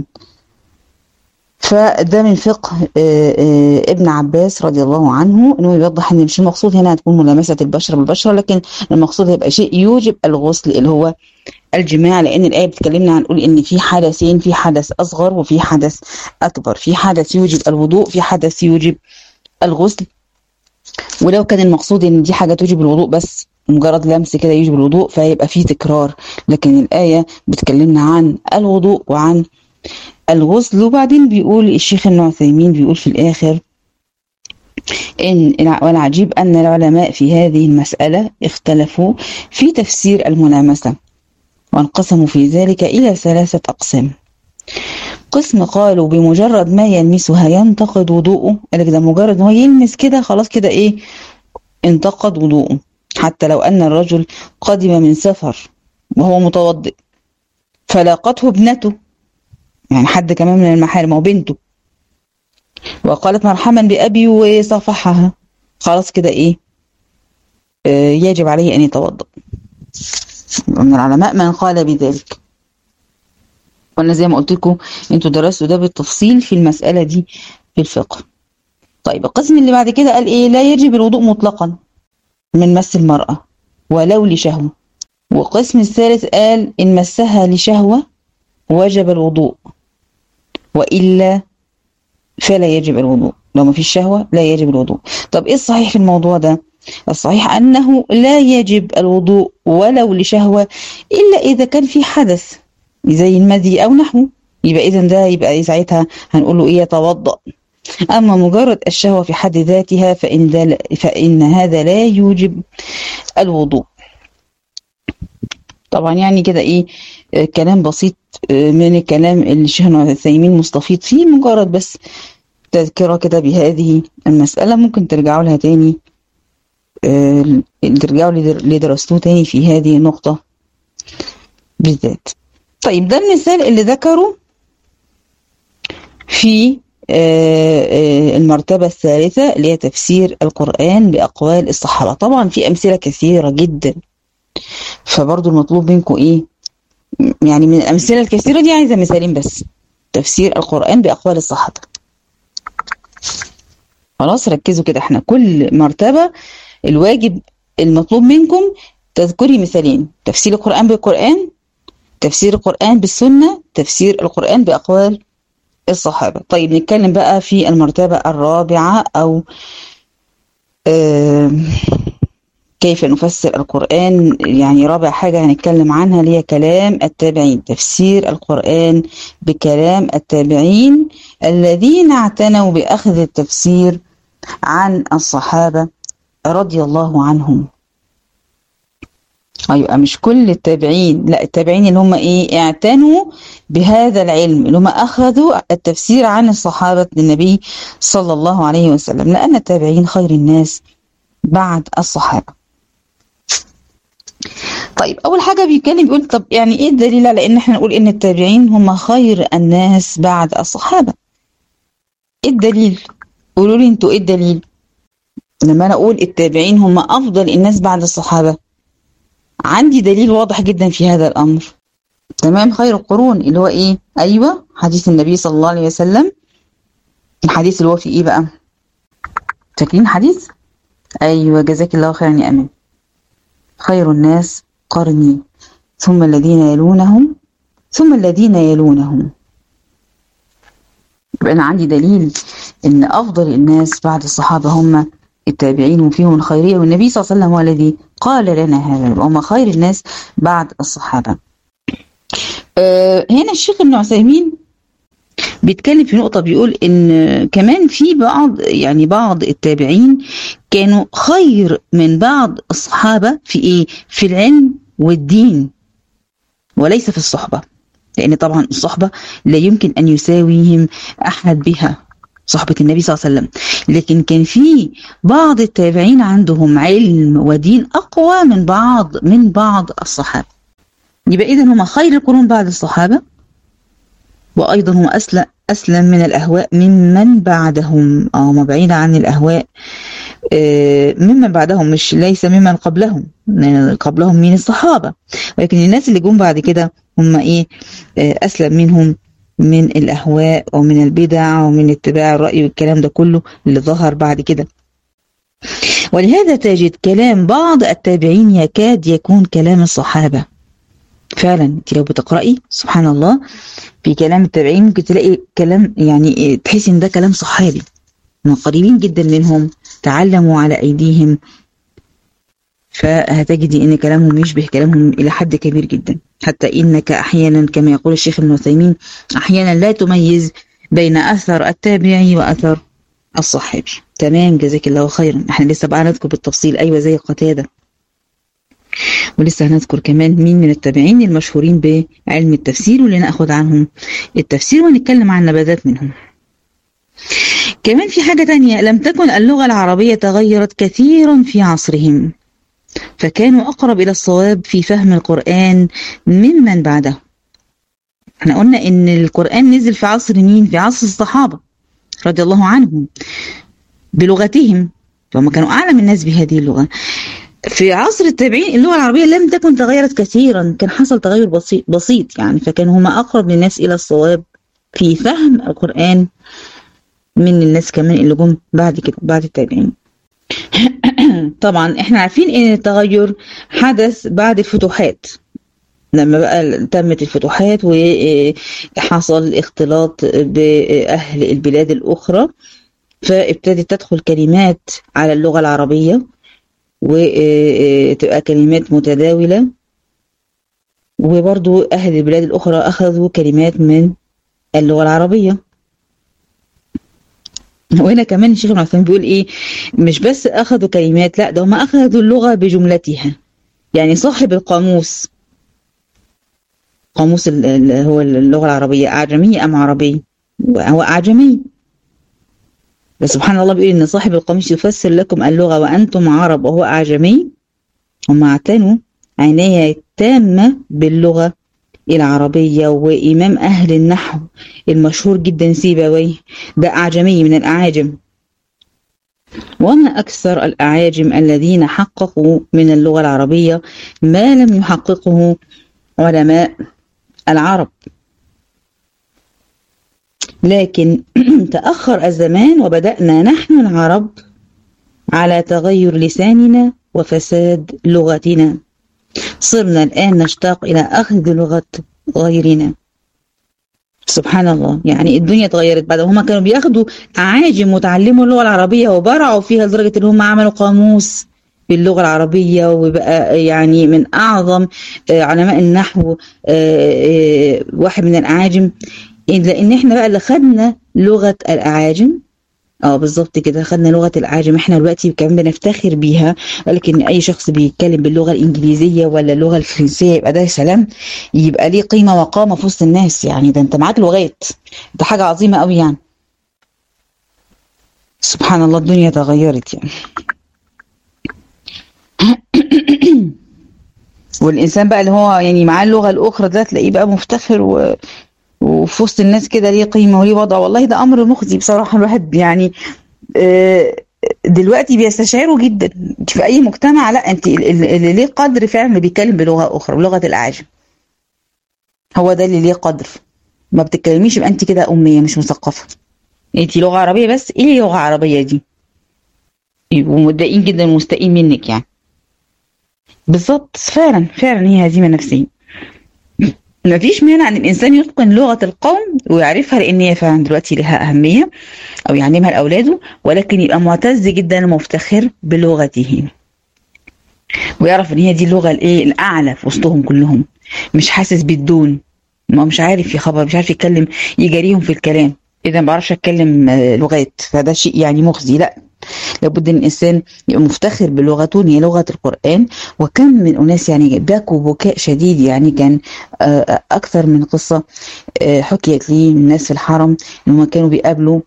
فده من فقه ابن عباس رضي الله عنه، انه يوضح ان مش المقصود هنا هتكون ملامسه البشره بالبشره، لكن المقصود هيبقى شيء يوجب الغسل اللي هو الجماع. لان الايه بتكلمنا عن نقول ان في حدثين، في حدث اصغر وفي حدث اكبر، في حدث يوجب الوضوء، في حدث يوجب الغسل. ولو كان المقصود ان دي حاجه توجب الوضوء بس، مجرد لمس كده يوجب الوضوء، فهيبقى فيه تكرار. لكن الايه بتكلمنا عن الوضوء وعن الغسل. وبعدين بيقول الشيخ ابن عثيمين بيقول في الآخر والعجيب أن العلماء في هذه المسألة اختلفوا في تفسير الملامسة، وانقسموا في ذلك إلى 3 أقسام. قسم قالوا بمجرد ما يلمسها ينتقد وضوءه، قال ده مجرد ما يلمس كده خلاص كده إيه؟ انتقد وضوءه، حتى لو أن الرجل قدم من سفر وهو متوضئ فلاقته ابنته، يعني حد كمان من المحارم أو بنته، وقالت مرحبا بأبي وصافحها، خلاص كده إيه؟ يجب عليه أن يتوضأ. من العلماء من قال بذلك، وأنا زي ما قلت لكم أنتوا درستوا ده بالتفصيل في المسألة دي في الفقه. طيب القسم اللي بعد كده قال إيه؟ لا يجب الوضوء مطلقا من مس المرأة ولو لشهوة. والقسم الثالث قال إن مسها لشهوة وجب الوضوء، وإلا فلا يجب الوضوء. لو ما فيش شهوة لا يجب الوضوء. طب إيه الصحيح في الموضوع ده؟ الصحيح أنه لا يجب الوضوء ولو لشهوة، إلا إذا كان في حدث زي المذي أو نحوه، يبقى إذن ده يبقى ساعتها هنقول له إيه؟ يتوضأ. أما مجرد الشهوة في حد ذاتها فإن هذا لا يوجب الوضوء. طبعا يعني كده إيه؟ كلام بسيط من الكلام اللي الشيخ ابن عثيمين مستفيض فيه، مجرد بس تذكرة كده بهذه المسألة. ممكن ترجعوا لها تاني، ترجعوا لدرستوه تاني في هذه النقطة بالذات. طيب ده المثال اللي ذكره في المرتبة الثالثة اللي هي تفسير القرآن بأقوال الصحابة. طبعا في أمثلة كثيرة جدا، فبرضو المطلوب منكم إيه؟ يعني من الأمثلة الكثيرة دي عايزة مثالين بس. تفسير القرآن بأقوال الصحابة. خلاص ركزوا كده، احنا كل مرتبة الواجب المطلوب منكم تذكري مثالين: تفسير القرآن بالقرآن، تفسير القرآن بالسنة، تفسير القرآن بأقوال الصحابة. طيب نتكلم بقى في المرتبة الرابعة، أو كيف نفسر القرآن. يعني رابع حاجة هنتكلم عنها اللي هي كلام التابعين، تفسير القرآن بكلام التابعين الذين اعتنوا بأخذ التفسير عن الصحابة رضي الله عنهم. أيوة، مش كل التابعين، لا، التابعين اللي هم إيه؟ اعتنوا بهذا العلم، اللي هم أخذوا التفسير عن الصحابة للنبي صلى الله عليه وسلم، لأن التابعين خير الناس بعد الصحابة. طيب أول حاجة بيقول طب يعني إيه الدليل على إن إحنا نقول إن التابعين هم خير الناس بعد الصحابة؟ إيه الدليل؟ قولوا لي أنتوا إيه الدليل لما أنا أقول التابعين هم أفضل الناس بعد الصحابة؟ عندي دليل واضح جدا في هذا الأمر. تمام، خير القرون اللي هو إيه؟ أيوة، حديث النبي صلى الله عليه وسلم. الحديث اللي هو في إيه بقى؟ فاكرين حديث؟ أيوة، جزاك الله خيرا يا أمين. خير الناس قرني ثم الذين يلونهم ثم الذين يلونهم. يبقى أنا عندي دليل إن أفضل الناس بعد الصحابة هم التابعين وفيهم الخيرية، والنبي صلى الله عليه وسلم هو الذي قال لنا هذا، هم خير الناس بعد الصحابة. هنا الشيخ ابن عثيمين بيتكلم في نقطة، بيقول إن كمان في بعض التابعين كانوا خير من بعض الصحابة في إيه؟ في العلم والدين، وليس في الصحبة، لأن طبعا الصحبة لا يمكن أن يساويهم أحد بها. صحبة النبي صلى الله عليه وسلم، لكن كان في بعض التابعين عندهم علم ودين أقوى من بعض الصحابة. يبقى إذن هم خير القرون بعد الصحابة، وأيضا هم أسلم من الأهواء ممن بعدهم، ما بعيد عن الأهواء ممن بعدهم، مش ليس ممن قبلهم، قبلهم من الصحابة، ولكن الناس اللي جم بعد كده هم أسلم منهم من الأهواء ومن البدع ومن اتباع الرأي والكلام ده كله اللي ظهر بعد كده. ولهذا تجد كلام بعض التابعين يكاد يكون كلام الصحابة. فعلا انت لو بتقرأي سبحان الله في كلام التابعين ممكن تلاقي كلام يعني تحس ان ده كلام صحابي، من قريبين جدا منهم، تعلموا على أيديهم، فهتجدي ان كلامهم يشبه كلامهم الى حد كبير جدا، حتى انك احيانا كما يقول الشيخ ابن عثيمين احيانا لا تميز بين اثر التابعي واثر الصحابي. تمام، جزاك الله خيرا. احنا لسه بقى هنذكر بالتفصيل، ايوه زي قتادة، ولسه هنذكر كمان مين من التابعين المشهورين بعلم التفسير واللي ناخذ عنهم التفسير ونتكلم عن نبذات منهم. كمان في حاجة تانية، لم تكن اللغة العربية تغيرت كثيرا في عصرهم، فكانوا أقرب إلى الصواب في فهم القرآن ممن بعده. احنا قلنا إن القرآن نزل في عصر مين؟ في عصر الصحابة رضي الله عنهم بلغتهم، فهم كانوا أعلم الناس بهذه اللغة. في عصر التابعين اللغة العربية لم تكن تغيرت كثيرا، كان حصل تغير بسيط يعني، فكانوا هما أقرب للناس إلى الصواب في فهم القرآن من الناس كمان اللي جم بعد كده بعد التابعين. طبعا احنا عارفين ان التغير حدث بعد الفتوحات، لما بقى تمت الفتوحات وحصل اختلاط بأهل البلاد الأخرى، فابتدت تدخل كلمات على اللغة العربية وتبقى كلمات متداولة، وبرضو أهل البلاد الأخرى أخذوا كلمات من اللغة العربية. وهنا كمان الشيخ ابن عثيمين بيقول مش بس أخذوا كلمات، لا ده هم أخذوا اللغة بجملتها. يعني صاحب القاموس، قاموس هو اللغة العربية أعجمي أم عربي؟ هو أعجمي، بس سبحان الله بيقول إن صاحب القاموس يفسر لكم اللغة وأنتم عرب وهو أعجمي. هم اعتنوا عناية تامة باللغة العربية. وإمام أهل النحو المشهور جدا سيبويه ده أعجمي من الأعاجم، وما أكثر الأعاجم الذين حققوا من اللغة العربية ما لم يحققه علماء العرب. لكن تأخر الزمان وبدأنا نحن العرب على تغير لساننا وفساد لغتنا، صرنا الآن نشتاق إلى أخذ لغة غيرنا. سبحان الله، يعني الدنيا اتغيرت بعد هما كانوا بياخدوا أعاجم وتعلموا اللغة العربية وبرعوا فيها لدرجة إن هم عملوا قاموس باللغة العربية، وبقى يعني من أعظم علماء النحو واحد من الأعاجم. لأن احنا بقى اللي خدنا لغة الأعاجم، بالظبط كده، خدنا لغة الأعاجم. احنا دلوقتي كمان بنفتخر بيها، ولكن أي شخص بيتكلم باللغة الإنجليزية ولا اللغة الفرنسية يبقى ده سلام، يبقى ليه قيمة وقامة في وسط الناس. يعني ده أنت معاك لغات، ده حاجة عظيمة قوي يعني. سبحان الله، الدنيا تغيرت يعني. والإنسان بقى اللي هو يعني معاه اللغة الأخرى ده تلاقيه بقى مفتخر وفي وسط الناس كده ليه قيمة وليه وضع. والله ده أمر مخزي بصراحة. الواحد يعني دلوقتي بيستشعره جدا في أي مجتمع. لا أنت اللي ليه قدر فعلا اللي بيتكلم بلغة أخرى، بلغة الأعاجم، هو ده اللي ليه قدر. ما بتتكلميش يبقى أنت كده أمية مش مثقفة. أنت لغة عربية بس، إيه لغة عربية دي؟ يبقوا متضايقين جدا ومستائين منك يعني. بالظبط، فعلا هي هزيمة نفسية. ما فيش مانع ان الانسان يتقن لغة القوم ويعرفها، لان هي فعلا دلوقتي لها اهمية، او يعلمها لاولاده، ولكن يبقى معتز جدا ومفتخر بلغته، ويعرف ان هي دي اللغة الاعلى في وسطهم كلهم، مش حاسس بالدون. ما مش عارف يخبر، مش عارف يتكلم، يجاريهم في الكلام. اذا ما بعرفش اتكلم لغات فده شيء يعني مخزي. لا، لابد ان الانسان يبقى مفتخر بلغته، ان هي لغه القران. وكم من اناس يعني بكوا بكاء شديد، يعني كان اكثر من قصه حكيت لي من الناس في الحرم انهم كانوا بيقابلوا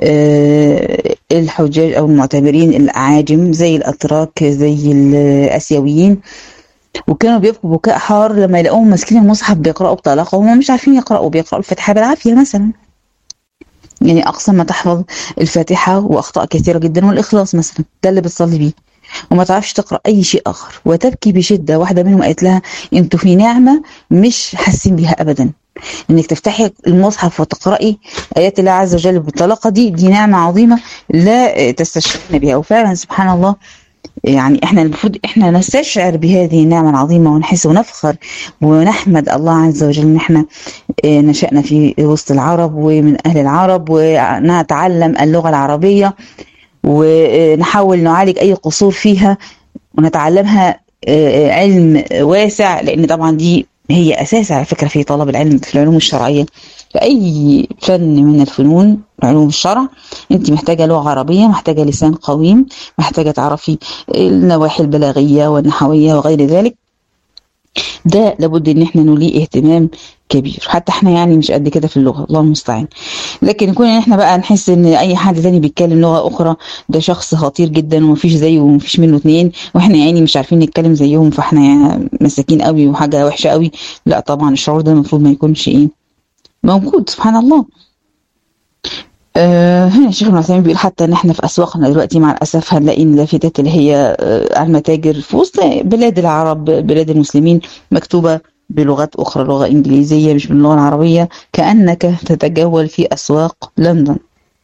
الحجاج او المعتمرين الاعاجم زي الاتراك زي الاسيويين، وكانوا بيبكوا بكاء حار لما يلاقوهم ماسكين المصحف بيقرأوا بطلاقة وهم مش عارفين يقرأوا، بيقرأوا الفاتحة بالعافية مثلا، يعني أقصى ما تحفظ الفاتحة وأخطاء كثيرة جدا والإخلاص مثلا، ده اللي بتصلي بيه، وما تعرفش تقرأ أي شيء آخر، وتبكي بشدة. واحدة منهم قالت لها أنتوا في نعمة مش حاسين بيها أبدا، إنك تفتحي المصحف وتقرأي آيات الله عز وجل بالطلاقة دي نعمة عظيمة لا تستشعرين بها. وفعلا سبحان الله، يعني احنا المفروض احنا نستشعر بهذه النعمة العظيمة ونحس ونفخر ونحمد الله عز وجل ان احنا نشأنا في وسط العرب ومن اهل العرب، ونتعلم اللغة العربية ونحاول نعالج اي قصور فيها ونتعلمها علم واسع، لان طبعا دي هي اساس على فكرة في طلب العلم في العلوم الشرعية. في اي فن من الفنون علوم الشرع انت محتاجة لغة عربية، محتاجة لسان قويم، محتاجة تعرفي النواحي البلاغية والنحوية وغير ذلك. ده لابد ان احنا نوليه اهتمام كبير، حتى احنا يعني مش قد كده في اللغة، الله المستعان. لكن يكون ان احنا بقى نحس ان اي حد تاني بيتكلم لغة اخرى ده شخص خطير جدا ومفيش زيه ومفيش منه اتنين، واحنا يعني مش عارفين نتكلم زيهم فاحنا يعني مساكين قوي وحاجة وحشة قوي، لا طبعا الشعور ده المفروض ما يكونش موجود. سبحان الله. هنا الشيخ ابن عثيمين بيقول حتى ان احنا في اسواقنا دلوقتي مع الاسف هنلاقي اللافتات اللي هي على المتاجر في وسط بلاد العرب بلاد المسلمين مكتوبة بلغات اخرى، لغة انجليزية مش باللغة العربية، كأنك تتجول في اسواق لندن.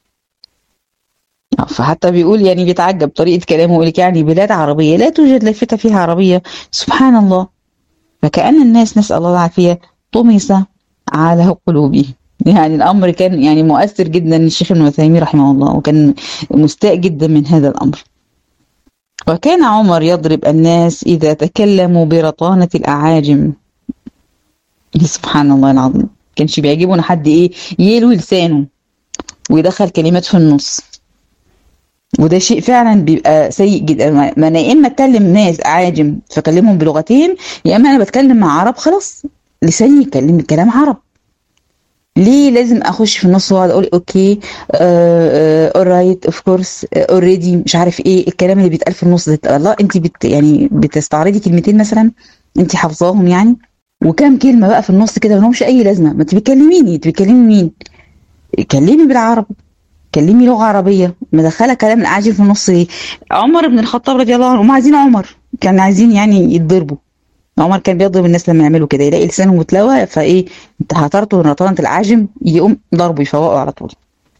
فحتى بيقول يعني بيتعجب طريقة كلامه، يقول لك يعني بلاد عربية لا توجد لافتة فيها عربية، سبحان الله. فكأن الناس نسأل الله العافية طمس على قلوبهم. يعني الأمر كان يعني مؤثر جدا للشيخ ابن عثيمين رحمه الله، وكان مستاء جدا من هذا الأمر. وكان عمر يضرب الناس إذا تكلموا برطانة الأعاجم. سبحان الله العظيم، كانش بيعجبنا حد يلوي لسانه ويدخل كلمات في النص، وده شيء فعلا بيبقى سيء جدا. ما انا يا اما اتكلم ناس اعاجم فاكلمهم بلغتين، يا اما انا بتكلم مع عرب خلاص لساني يتكلم كلام عرب. ليه لازم اخش في النص واقعد اقول اوكي اورايت اوف كورس اوريدي مش عارف ايه الكلام اللي بيتقال في النص ده؟ الله، انت يعني بتستعرضي كلمتين مثلا انت حافظاهم يعني، وكام كلمه بقى في النص كده ملهمش اي لازمه. ما انت بتكلمي مين؟ كلمي بالعربي، كلمي لغه عربيه، مدخله كلام الاعاجم في النص ليه؟ عمر بن الخطاب رضي الله عنه هم عايزين عمر، كان عايزين يعني يتضربوا. عمر كان بيضرب الناس لما يعملوا كده، يلاقي لسانهم متلوى فايه انت هترته من رطانة العاجم يقوم ضربه يفوقه على طول.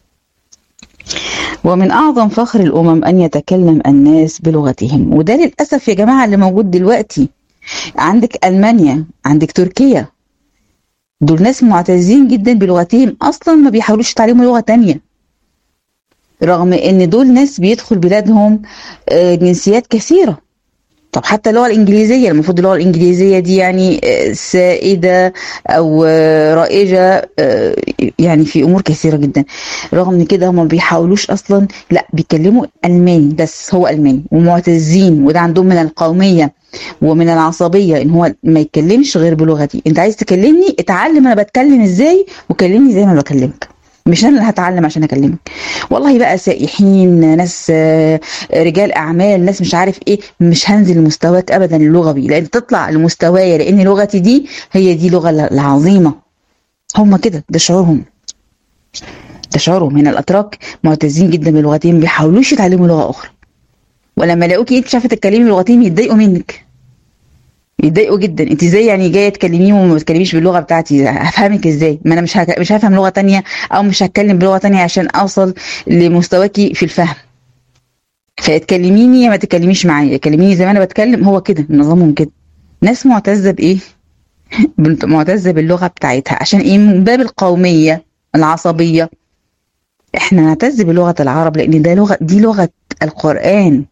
ومن اعظم فخر الامم ان يتكلم الناس بلغتهم، وده للاسف يا جماعه اللي موجود دلوقتي. عندك المانيا، عندك تركيا، دول ناس معتزين جدا بلغتهم، اصلا ما بيحاولوش يتعلموا لغه تانية، رغم ان دول ناس بيدخل بلادهم جنسيات كثيره. طب حتى اللغة الإنجليزية، المفروض اللغة الإنجليزية دي يعني سائدة أو رائجة يعني في أمور كثيرة جدا، رغم من كده هم ما بيحاولوش أصلا، لا بيتكلموا ألماني بس، هو ألماني ومعتزين، وده عندهم من القومية ومن العصبية إن هو ما يتكلمش غير بلغتي. أنت عايز تكلمني اتعلم أنا بتكلم إزاي وكلمني زي ما بكلمك، مش انا اللي هتعلم عشان اكلمك. والله بقى سائحين، ناس رجال اعمال، ناس مش عارف ايه، مش هنزل لمستواك ابدا اللغوي، لان تطلع لمستواي لان لغتي دي هي دي اللغه العظيمه. هم كده، ده شعورهم، ده شعورهم. هنا الاتراك معتزين جدا بلغتين، ما بيحاولوش يتعلموا لغه اخرى، ولما يلاقوكي انت مش عارفه تتكلمي بلغتين يتضايقوا منك، يتضايقوا جدا. انت ازاي يعني جايه تكلميهم وما بتكلميش باللغه بتاعتي؟ هفهمك ازاي؟ ما انا مش هفهم لغه تانية او مش هتكلم بلغه تانية عشان اوصل لمستواكي في الفهم. فتكلميني ما تكلميش معايا، كلميني زي ما انا بتكلم. هو كده نظامهم كده، ناس معتزه بايه؟ معتزه باللغه بتاعتها، عشان ايه؟ من باب القوميه العصبيه. احنا نعتز بلغه العرب لان ده لغه، دي لغه القران،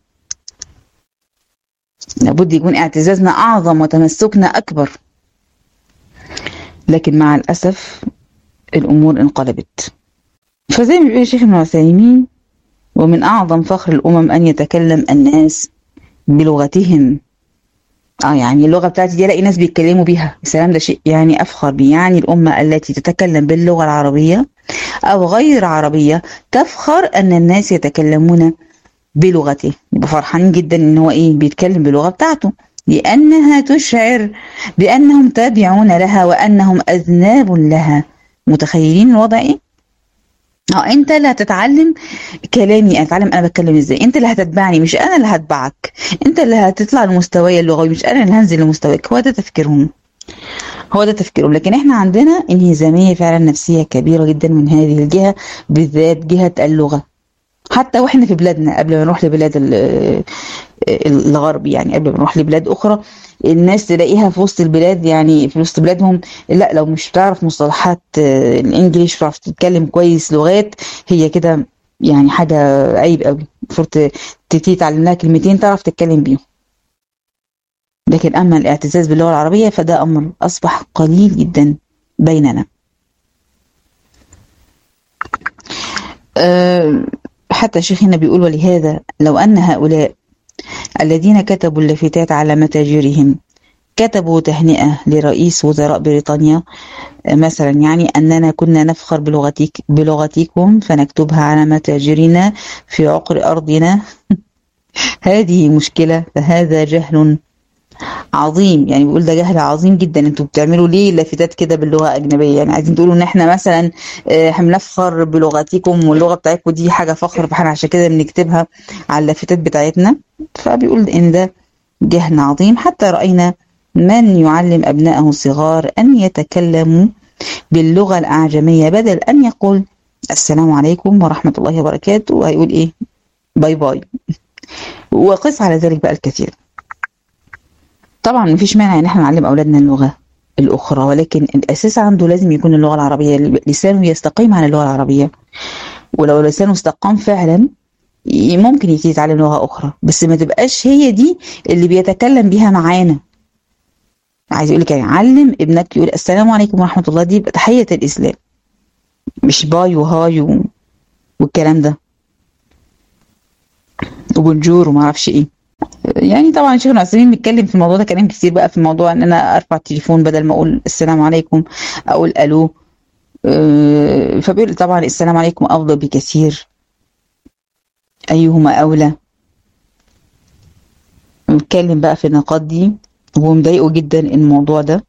لابد يكون اعتزازنا اعظم وتمسكنا اكبر. لكن مع الاسف الامور انقلبت. فزي ما بيقول الشيخ ابن عثيمين ومن أعظم فخر الأمم أن يتكلم الناس بلغتهم. يعني اللغة بتاعتي دي الاقي ناس بيتكلموا بيها، السلام ده شيء يعني افخر بيه. يعني الأمة التي تتكلم باللغة العربية أو غير عربية تفخر أن الناس يتكلمون بلغته، يبقى فرحانين جدا ان هو ايه بيتكلم باللغة بتاعته، لأنها تشعر بأنهم تابعون لها وأنهم أذناب لها. متخيلين الوضع ايه؟ انت اللي هتتعلم كلامي، اتعلم انا بتكلم ازاي، انت اللي هتتبعني مش انا اللي هتبعك، انت اللي هتطلع لمستواي اللغوي مش انا اللي هنزل لمستواك. هو ده تفكيرهم، هو ده تفكيرهم. لكن احنا عندنا انهزامية فعلا نفسية كبيرة جدا من هذه الجهة، بالذات جهة اللغة. حتى واحنا في بلادنا قبل ما نروح لبلاد الغرب، يعني قبل ما نروح لبلاد اخرى، الناس تلاقيها في وسط البلاد، يعني في وسط بلادهم، لا لو مش بتعرف مصطلحات الانجليش، بتعرف تتكلم كويس لغات، هي كده يعني حاجة عيب قوي. المفروض تبتدي تعلم لها كلمتين تعرف تتكلم بيهم. لكن اما الاعتزاز باللغة العربية فده امر اصبح قليل جدا بيننا. أه حتى شيخنا بيقول: ولهذا لو أن هؤلاء الذين كتبوا اللافتات على متاجرهم كتبوا تهنئة لرئيس وزراء بريطانيا مثلا، يعني أننا كنا نفخر بلغتكم فنكتبها على متاجرنا في عقر أرضنا، هذه مشكلة، فهذا جهل عظيم. يعني بيقول ده جهل عظيم جدا، انتوا بتعملوا ليه لافتات كده باللغه اجنبيه؟ يعني عايزين تقولوا ان احنا مثلا هنفخر بلغتكم واللغه بتاعتكم دي حاجه فخر، فاحنا عشان كده بنكتبها على اللافتات بتاعتنا. فبيقول ان ده جهل عظيم. حتى راينا من يعلم ابنائه الصغار ان يتكلموا باللغه الاعجميه، بدل ان يقول السلام عليكم ورحمه الله وبركاته، وهيقول ايه؟ باي باي. وقس على ذلك بقى الكثير. طبعا مفيش مانع ان احنا نعلم اولادنا اللغه الاخرى، ولكن الاساس عنده لازم يكون اللغه العربيه، لسانه يستقيم على اللغه العربيه. ولو لسانه استقام فعلا ممكن يبتدي يتعلم لغه اخرى، بس ما تبقاش هي دي اللي بيتكلم بيها معانا. عايز يقول لك يعني علم ابنك يقول السلام عليكم ورحمه الله، دي يبقى تحيه الاسلام، مش باي وهاي والكلام ده وبونجور وما اعرفش ايه. يعني طبعا شيخنا عثيمين بيتكلم في الموضوع ده كلام كتير بقى، في موضوع ان انا ارفع التليفون بدل ما اقول السلام عليكم اقول الو. فبيقول طبعا السلام عليكم افضل بكثير، ايهما اولى. بيتكلم بقى في النقاط دي، وهو مضايقه جدا الموضوع ده.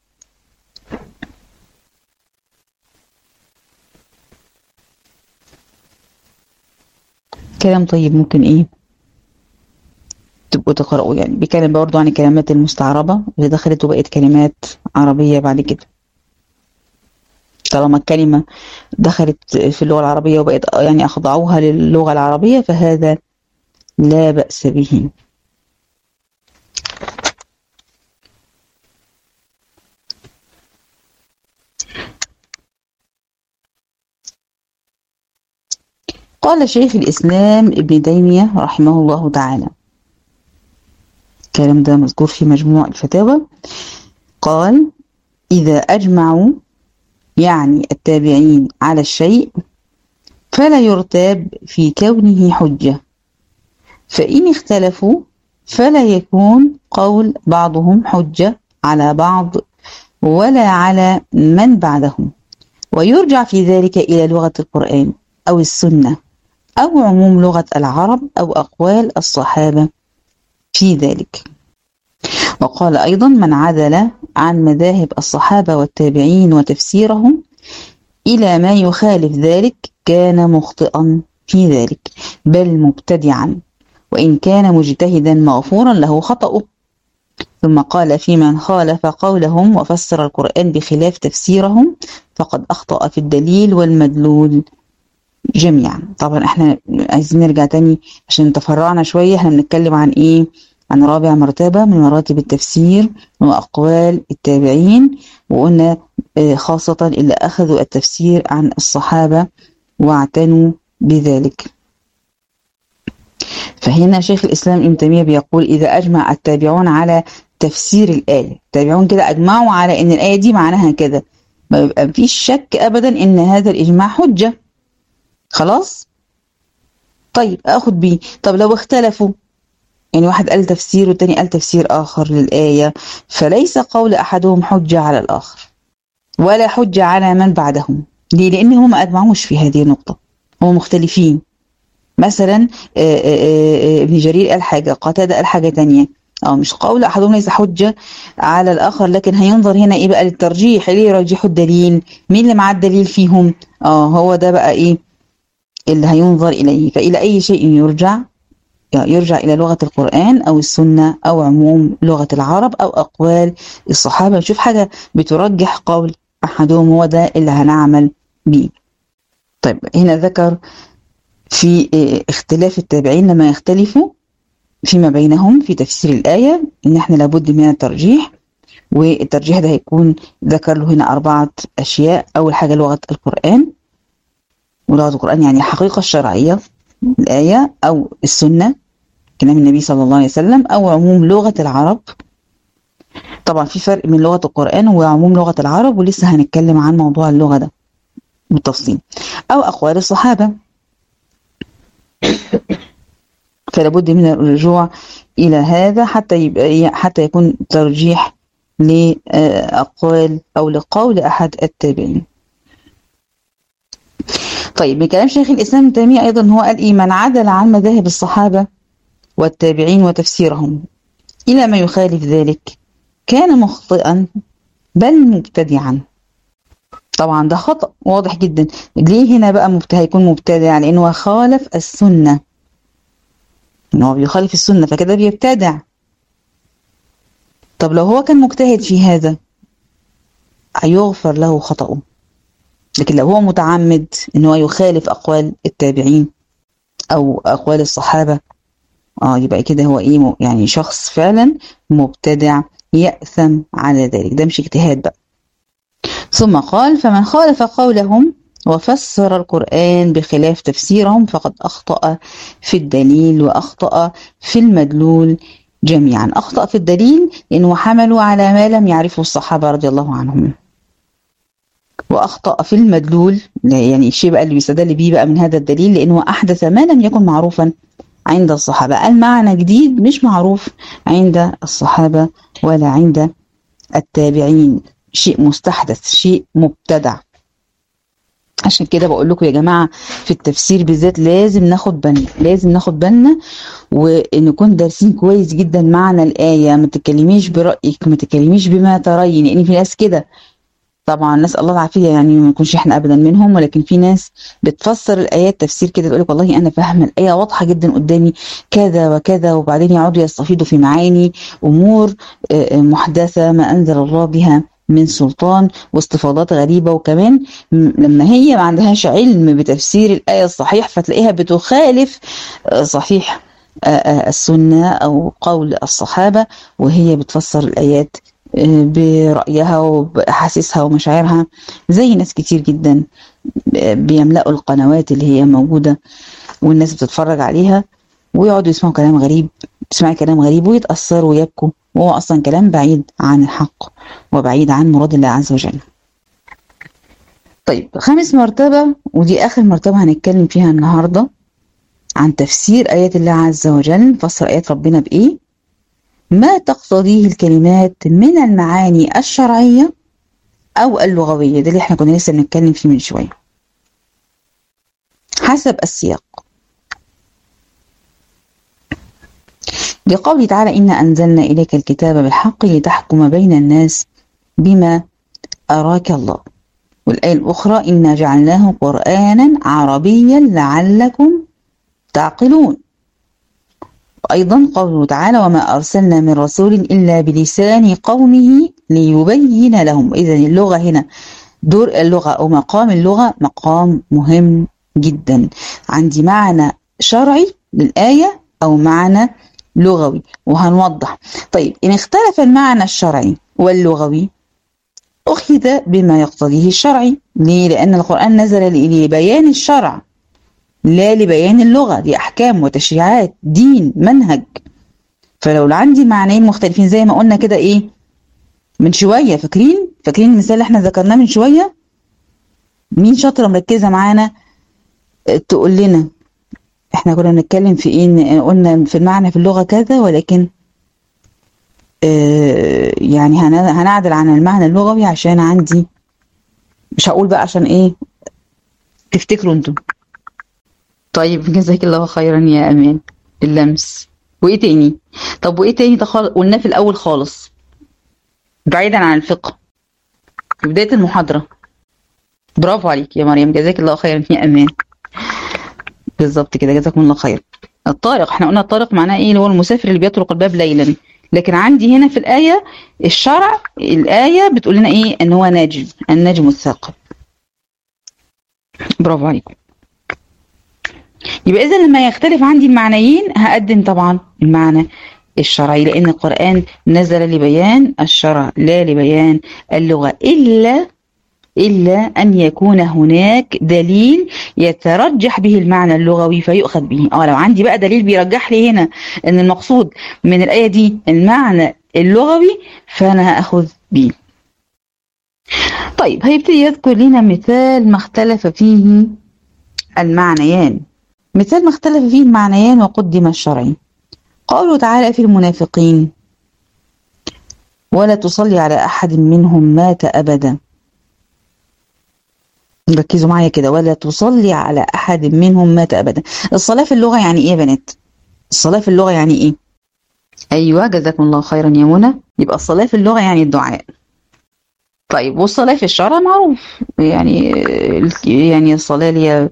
كلام طيب ممكن ايه تبقوا تقرأوا. يعني بيتكلم برضه عن الكلمات المستعربة اللي دخلت وبقت كلمات عربية بعد كده. طالما الكلمة دخلت في اللغة العربية وبقت يعني أخضعوها للغة العربية فهذا لا بأس به. قال شيخ الإسلام ابن تيمية رحمه الله تعالى، الكلام ده مذكور في مجموع الفتاوى، قال: إذا أجمعوا يعني التابعين على الشيء فلا يرتاب في كونه حجة، فإن اختلفوا فلا يكون قول بعضهم حجة على بعض ولا على من بعدهم، ويرجع في ذلك إلى لغة القرآن أو السنة أو عموم لغة العرب أو أقوال الصحابة في ذلك. وقال أيضا: من عدل عن مذاهب الصحابة والتابعين وتفسيرهم إلى ما يخالف ذلك كان مخطئا في ذلك، بل مبتدعا، وإن كان مجتهدا مغفورا له خطأه. ثم قال: في من خالف قولهم وفسر القرآن بخلاف تفسيرهم فقد أخطأ في الدليل والمدلول جميعا. طبعا احنا عايزين نرجع تاني عشان تفرعنا شوية، احنا بنتكلم عن ايه؟ عن رابع مرتبة من مراتب التفسير وأقوال التابعين، وقلنا خاصة اللي أخذوا التفسير عن الصحابة واعتنوا بذلك. فهنا شيخ الإسلام ابن تيمية بيقول: إذا أجمع التابعون على تفسير الآية، التابعون كده أجمعوا على إن الآية دي معناها كده، ما يبقى فيش شك أبدا إن هذا الإجماع حجة. خلاص؟ طيب اخد بيه. طب لو اختلفوا، يعني واحد قال تفسير والتاني قال تفسير آخر للآية، فليس قول أحدهم حجة على الآخر ولا حجة على من بعدهم. ليه؟ لأن هم ما أجمعوش في هذه النقطة، هم مختلفين. مثلا ابن جرير قال حاجة، قتادة قال حاجة تانية. مش قول أحدهم ليس حجة على الآخر، لكن هينظر هنا إيه بقى للترجيح، ليه يرجحوا الدليل، مين اللي معاه الدليل فيهم. هو ده بقى إيه اللي هينظر إليه. فإلى أي شيء يرجع إلى لغة القرآن أو السنة أو عموم لغة العرب أو أقوال الصحابة، نشوف حاجة بترجح قول أحدهم، هو ده اللي هنعمل بيه. طيب هنا ذكر في اختلاف التابعين لما يختلفوا فيما بينهم في تفسير الآية إن احنا لابد من الترجيح، والترجيح ده هيكون ذكر له هنا 4 أشياء. أول حاجة لغة القرآن، ولغة القرآن يعني الحقيقة الشرعية الآية أو السنة كلام النبي صلى الله عليه وسلم، أو عموم لغة العرب. طبعا في فرق من لغة القرآن وعموم لغة العرب، ولسه هنتكلم عن موضوع اللغة ده بالتفصيل. أو أقوال الصحابة، فلا بد من الرجوع إلى هذا حتى يكون ترجيح لأقوال أو لقول أحد التابعين. طيب من كلام شيخ الإسلام ابن تيمية أيضا، هو قال من عدل عن مذاهب الصحابة والتابعين وتفسيرهم إلى ما يخالف ذلك كان مخطئا بل مبتدعا. طبعا ده خطأ واضح جدا. ليه هنا بقى هيكون مبتدع؟ لأنه خالف السنة، إنه هو بيخالف السنة فكده بيبتدع. طب لو هو كان مجتهد في هذا هيغفر له خطأه، لكن لو هو متعمد إنه هو يخالف أقوال التابعين أو أقوال الصحابة يبقى كده هو إيه؟ يعني شخص فعلا مبتدع يأثم على ذلك، ده مش اجتهاد بقى. ثم قال فمن خالف قولهم وفسر القرآن بخلاف تفسيرهم فقد أخطأ في الدليل وأخطأ في المدلول جميعا. أخطأ في الدليل لأنه حملوا على ما لم يعرفه الصحابة رضي الله عنهم، وأخطأ في المدلول يعني الشيء بقى اللي بيستدل بيه بقى من هذا الدليل، لأنه أحدث ما لم يكن معروفا عند الصحابة، قال معنى جديد مش معروف عند الصحابة ولا عند التابعين، شيء مستحدث، شيء مبتدع. عشان كده بقول لكم يا جماعة في التفسير بالذات لازم ناخد بالنا ونكون دارسين كويس جدا معنى الآية. ما تتكلميش برأيك، ما تتكلميش بما ترين، لأن في ناس كده طبعا نسأل الله العافية، يعني ما نكونش احنا ابدا منهم، ولكن في ناس بتفسر الآيات تفسير كده تقول لك والله انا فاهمه الآية واضحة جدا قدامي كذا وكذا، وبعدين يقعدوا يستفيضوا في معاني امور محدثة ما انزل الله بها من سلطان، واستفاضات غريبة، وكمان لما هي ما عندهاش علم بتفسير الآية الصحيح فتلاقيها بتخالف صحيح السنة أو قول الصحابة، وهي بتفسر الآيات برأيها وبأحاسيسها ومشاعرها، زي ناس كتير جدا بيملأوا القنوات اللي هي موجودة والناس بتتفرج عليها ويقعدوا يسمعوا كلام غريب، تسمعي كلام غريب ويتأثروا ويبكوا، وهو أصلا كلام بعيد عن الحق وبعيد عن مراد الله عز وجل. طيب 5 مرتبة، ودي آخر مرتبة هنتكلم فيها النهاردة، عن تفسير آيات الله عز وجل. نفسر آيات ربنا بإيه؟ ما تقتضيه الكلمات من المعاني الشرعية أو اللغوية، ده اللي احنا كنا لسه بنتكلم فيه من شوية، حسب السياق. لقوله تعالى إنا أنزلنا إليك الكتاب بالحق لتحكم بين الناس بما أراك الله. والآية الأخرى إنا جعلناه قرآنا عربيا لعلكم تعقلون. وأيضا قوله تعالى وما أرسلنا من رسول إلا بلسان قومه ليبين لهم. إذن اللغة هنا، دور اللغة أو مقام اللغة مقام مهم جدا. عندي معنى شرعي للآية أو معنى لغوي، وهنوضح. طيب إن اختلف المعنى الشرعي واللغوي أخذ بما يقتضيه الشرعي. ليه؟ لأن القرآن نزل لبيان الشرع لا لبيان اللغة، دي أحكام وتشريعات دين منهج. فلو عندي معنيين مختلفين زي ما قلنا كده إيه من شوية، فاكرين المثال اللي احنا ذكرناه من شوية؟ مين شاطرة مركزة معانا تقول لنا احنا كنا بنتكلم في ايه؟ قلنا في المعنى في اللغة كذا، ولكن يعني هنعدل عن المعنى اللغوي عشان عندي، مش هقول بقى عشان ايه تفتكروا انتم. طيب جزاك الله خيرا يا امان. اللمس، وايه تاني؟ طب وايه تاني؟ ده قلناه في الاول خالص بعيدا عن الفقه في بداية المحاضرة. برافو عليك يا مريم، جزاك الله خيرا يا امان. بالظبط كده، جزاكم الله خير. الطارق، احنا قلنا الطارق معناه ايه؟ اللي هو المسافر اللي بيطرق الباب ليلا. لكن عندي هنا في الآية الشرع، الآية بتقول لنا ايه؟ ان هو ناجم، النجم الثاقب. برافو عليكم. يبقى اذا لما يختلف عندي المعنيين هقدم طبعا المعنى الشرعي، لان القرآن نزل لبيان الشرع لا لبيان اللغة، إلا أن يكون هناك دليل يترجح به المعنى اللغوي فيؤخذ به. لو عندي بقى دليل بيرجح لي هنا أن المقصود من الآية دي المعنى اللغوي فأنا هأخذ به. طيب هيبتدي يذكر لنا مثال ما اختلف فيه المعنيان. مثال ما اختلف فيه المعنيان وقدم الشرعي، قوله تعالى في المنافقين: ولا تصلي على أحد منهم مات أبدا. ركزوا معايا كده، ولا تصلي على أحد منهم مات أبدا. الصلاة في اللغة يعني إيه يا بنات؟ الصلاة في اللغة يعني إيه؟ أيوة جزاكم الله خيرا يا منى. يبقى الصلاة في اللغة يعني الدعاء. طيب والصلاة في الشرع معروف، يعني الصلاة ليها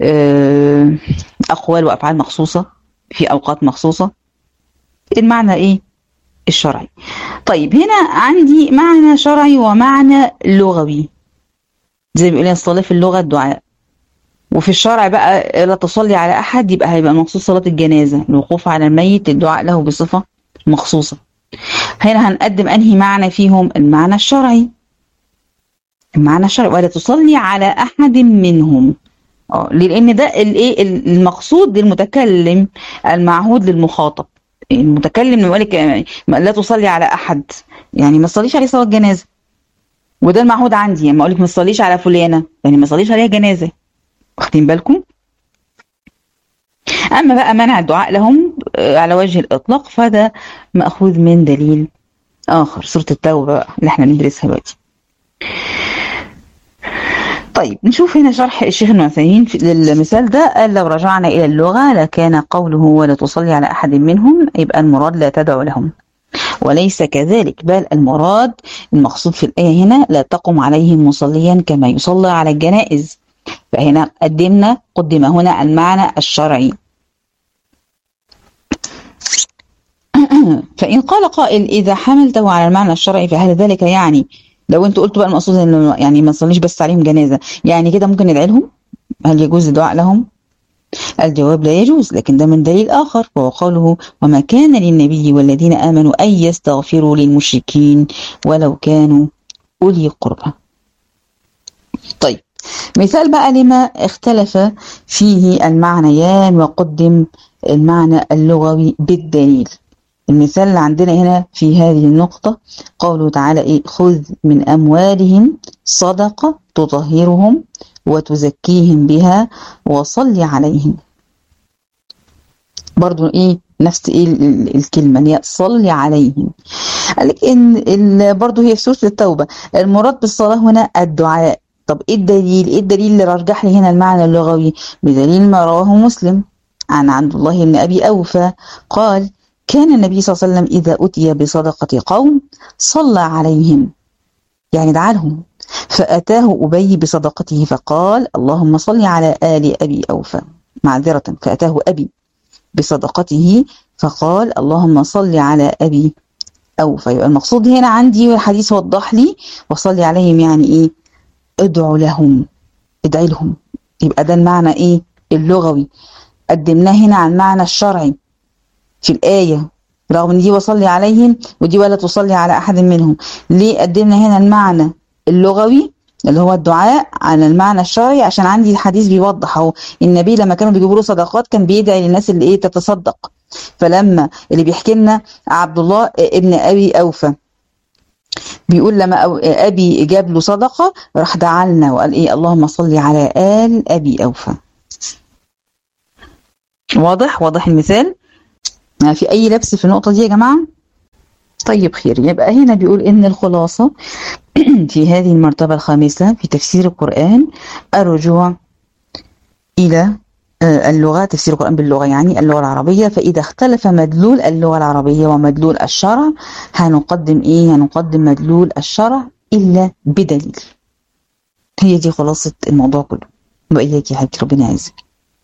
أقوال وأفعال مخصوصة في أوقات مخصوصة. المعنى إيه؟ الشرعي. طيب هنا عندي معنى شرعي ومعنى لغوي، زي ما بيقولين الصلاة في اللغة الدعاء، وفي الشرع بقى لا تصلي على أحد، يبقى هيبقى مخصوص صلاة الجنازة، الوقوف على الميت، الدعاء له بصفة مخصوصة. هنا هنقدم أنهي معنى فيهم؟ المعنى الشرعي. المعنى الشرعي، ولا تصلي على أحد منهم. لأن ده الإيه المقصود للمتكلم، المعهود للمخاطب. المتكلم لما يقول لك لا تصلي على أحد، يعني ما تصليش عليه صلاة جنازة، وده المعهود عندي. لما أقول لك ما تصليش على فلانة، يعني ما تصليش عليها جنازة. واخدين بالكم؟ أما بقى منع الدعاء لهم على وجه الإطلاق فده مأخوذ من دليل آخر، سورة التوبة بقى اللي احنا بندرسها دلوقتي. طيب نشوف هنا شرح الشيخ ابن عثيمين للمثال ده. قال: لو رجعنا إلى اللغة لكان قوله ولا تصلي على أحد منهم، يبقى المراد لا تدعو لهم، وليس كذلك، بل المراد المقصود في الآية هنا لا تقم عليهم مصليا كما يصلى على الجنائز. فهنا قدم هنا المعنى الشرعي. فإن قال قائل: إذا حملته على المعنى الشرعي فهل ذلك يعني لو انتوا قلتوا بقى المقصود انه يعني ما نصليش بس عليهم جنازة، يعني كده ممكن ندعي لهم؟ هل يجوز الدعاء لهم؟ الجواب: لا يجوز، لكن ده من دليل آخر، وهو قوله: وما كان للنبي والذين آمنوا أن يستغفروا للمشركين ولو كانوا أولي قربى. طيب مثال بقى لما اختلف فيه المعنيان وقدم المعنى اللغوي بالدليل. المثال اللي عندنا هنا في هذه النقطة قوله تعالى إيه؟ خذ من أموالهم صدقة تطهرهم وتزكيهم بها وصل عليهم. برضو إيه نفس إيه الكلمة اللي هي صل عليهم. قال لك إن برضو هي في سورة التوبة المراد بالصلاة هنا الدعاء. طب إيه الدليل؟ إيه الدليل اللي رجح لي هنا المعنى اللغوي؟ بدليل ما رواه مسلم عن عبد الله بن أبي أوفى قال: كان النبي صلى الله عليه وسلم إذا أتي بصدقة قوم صلى عليهم، يعني دعا لهم، فأتاه أبي بصدقته فقال: اللهم صل على آل أبي أوفى، معذرة، فأتاه أبي بصدقته فقال: اللهم صل على أبي أوفى. يبقى المقصود هنا عندي الحديث وضح لي وصلي عليهم يعني إيه؟ ادعوا لهم، ادعي لهم. يبقى ده المعنى إيه؟ اللغوي. قدمناه هنا على المعنى الشرعي في الآية، رغم ان دي وصلي عليهم ودي ولا تصلي على أحد منهم. ليه قدمنا هنا المعنى اللغوي اللي هو الدعاء على المعنى الشرعي؟ عشان عندي الحديث بيوضح اهو، النبي لما كانوا بيجيبوا له صدقات كان بيدعي للناس اللي ايه تتصدق. فلما اللي بيحكي لنا عبد الله ابن أبي أوفى بيقول لما أبي جاب له صدقة راح دعا لنا وقال ايه؟ اللهم صل على آل أبي أوفى. واضح المثال؟ في أي لبس في النقطة دي يا جماعة؟ طيب خير. يبقى هنا بيقول إن الخلاصة في هذه المرتبة الخامسة في تفسير القرآن الرجوع إلى اللغة، تفسير القرآن باللغة يعني اللغة العربية. فإذا اختلف مدلول اللغة العربية ومدلول الشرع هنقدم إيه؟ هنقدم مدلول الشرع إلا بدليل. هي دي خلاصة الموضوع كله. وإياك يا حبيبتي ربنا يعزك.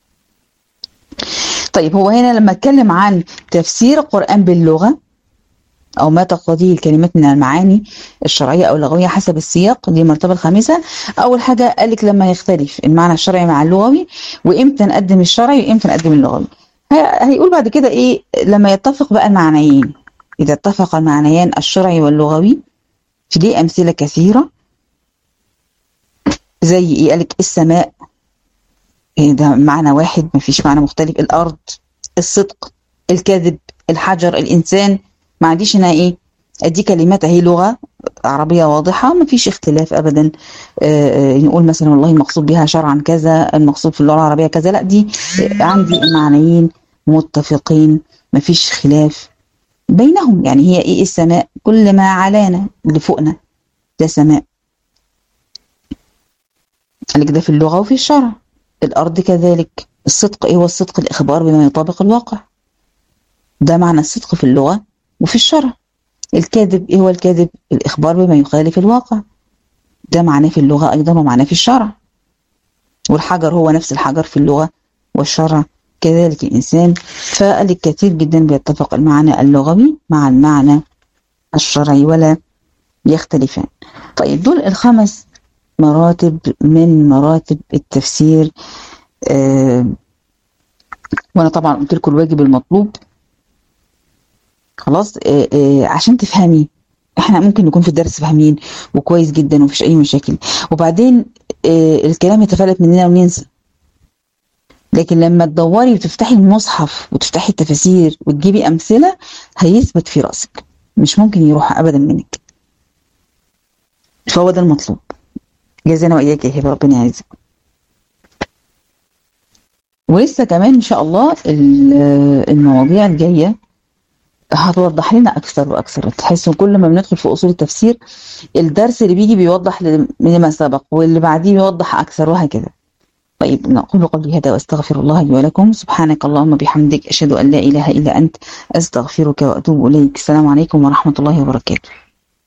طيب هو هنا لما اتكلم عن تفسير القرآن باللغة أو ما تقتضيه الكلمات من المعاني الشرعية أو اللغوية حسب السياق، دي المرتبة الخامسة. أول حاجة قالك لما يختلف المعنى الشرعي مع اللغوي، وإمتى نقدم الشرعي وإمتى نقدم اللغوي. هيقول بعد كده إيه لما يتفق بقى المعنيين. إذا اتفق المعنيان الشرعي واللغوي، في دي أمثلة كثيرة. زي إيه؟ قالك السماء، ده معنى واحد مفيش معنى مختلف. الأرض، الصدق، الكذب، الحجر، الإنسان. ما عنديش هنا إيه، دي كلمات اهي لغة عربية واضحة ما فيش اختلاف أبدا. نقول مثلا والله المقصود بها شرعا كذا، المقصود في اللغة العربية كذا، لا دي عندي المعنيين متفقين ما فيش خلاف بينهم. يعني هي إيه السماء؟ كل ما علانا اللي فوقنا ده سماء. قالك ده في اللغة وفي الشرع. الأرض كذلك. الصدق إيه هو الصدق؟ الإخبار بما يطابق الواقع، ده معنى الصدق في اللغة وفي الشرع. الكذب إيه هو الكذب؟ الإخبار بما يخالف الواقع، ده معناه في اللغة أيضا ومعناه في الشرع. والحجر هو نفس الحجر في اللغة والشرع، كذلك الإنسان. فقال كثير جدا بيتفق المعنى اللغوي مع المعنى الشرعي ولا يختلفان. طيب دول الخمس مراتب من مراتب التفسير. وأنا طبعا قلت لكم الواجب المطلوب خلاص. عشان تفهمي، احنا ممكن نكون في الدرس فاهمين وكويس جدا ومفيش اي مشاكل، وبعدين الكلام يتفلت مننا وننسى. لكن لما تدوري وتفتحي المصحف وتفتحي التفاسير وتجيبي امثله هيثبت في راسك، مش ممكن يروح ابدا منك. فهو ده المطلوب. جزانا واياك يا هبه ربنا يعزك. ولسه كمان ان شاء الله المواضيع الجايه هتوضح لنا اكثر واكثر. تحسوا كل ما بندخل في اصول التفسير الدرس اللي بيجي بيوضح لما سبق، واللي بعديه بيوضح اكثر، وهكذا. طيب نقول قولي هذا واستغفر الله لي ولكم. سبحانك اللهم بحمدك اشهد ان لا اله الا انت استغفرك واتوب اليك. السلام عليكم ورحمه الله وبركاته.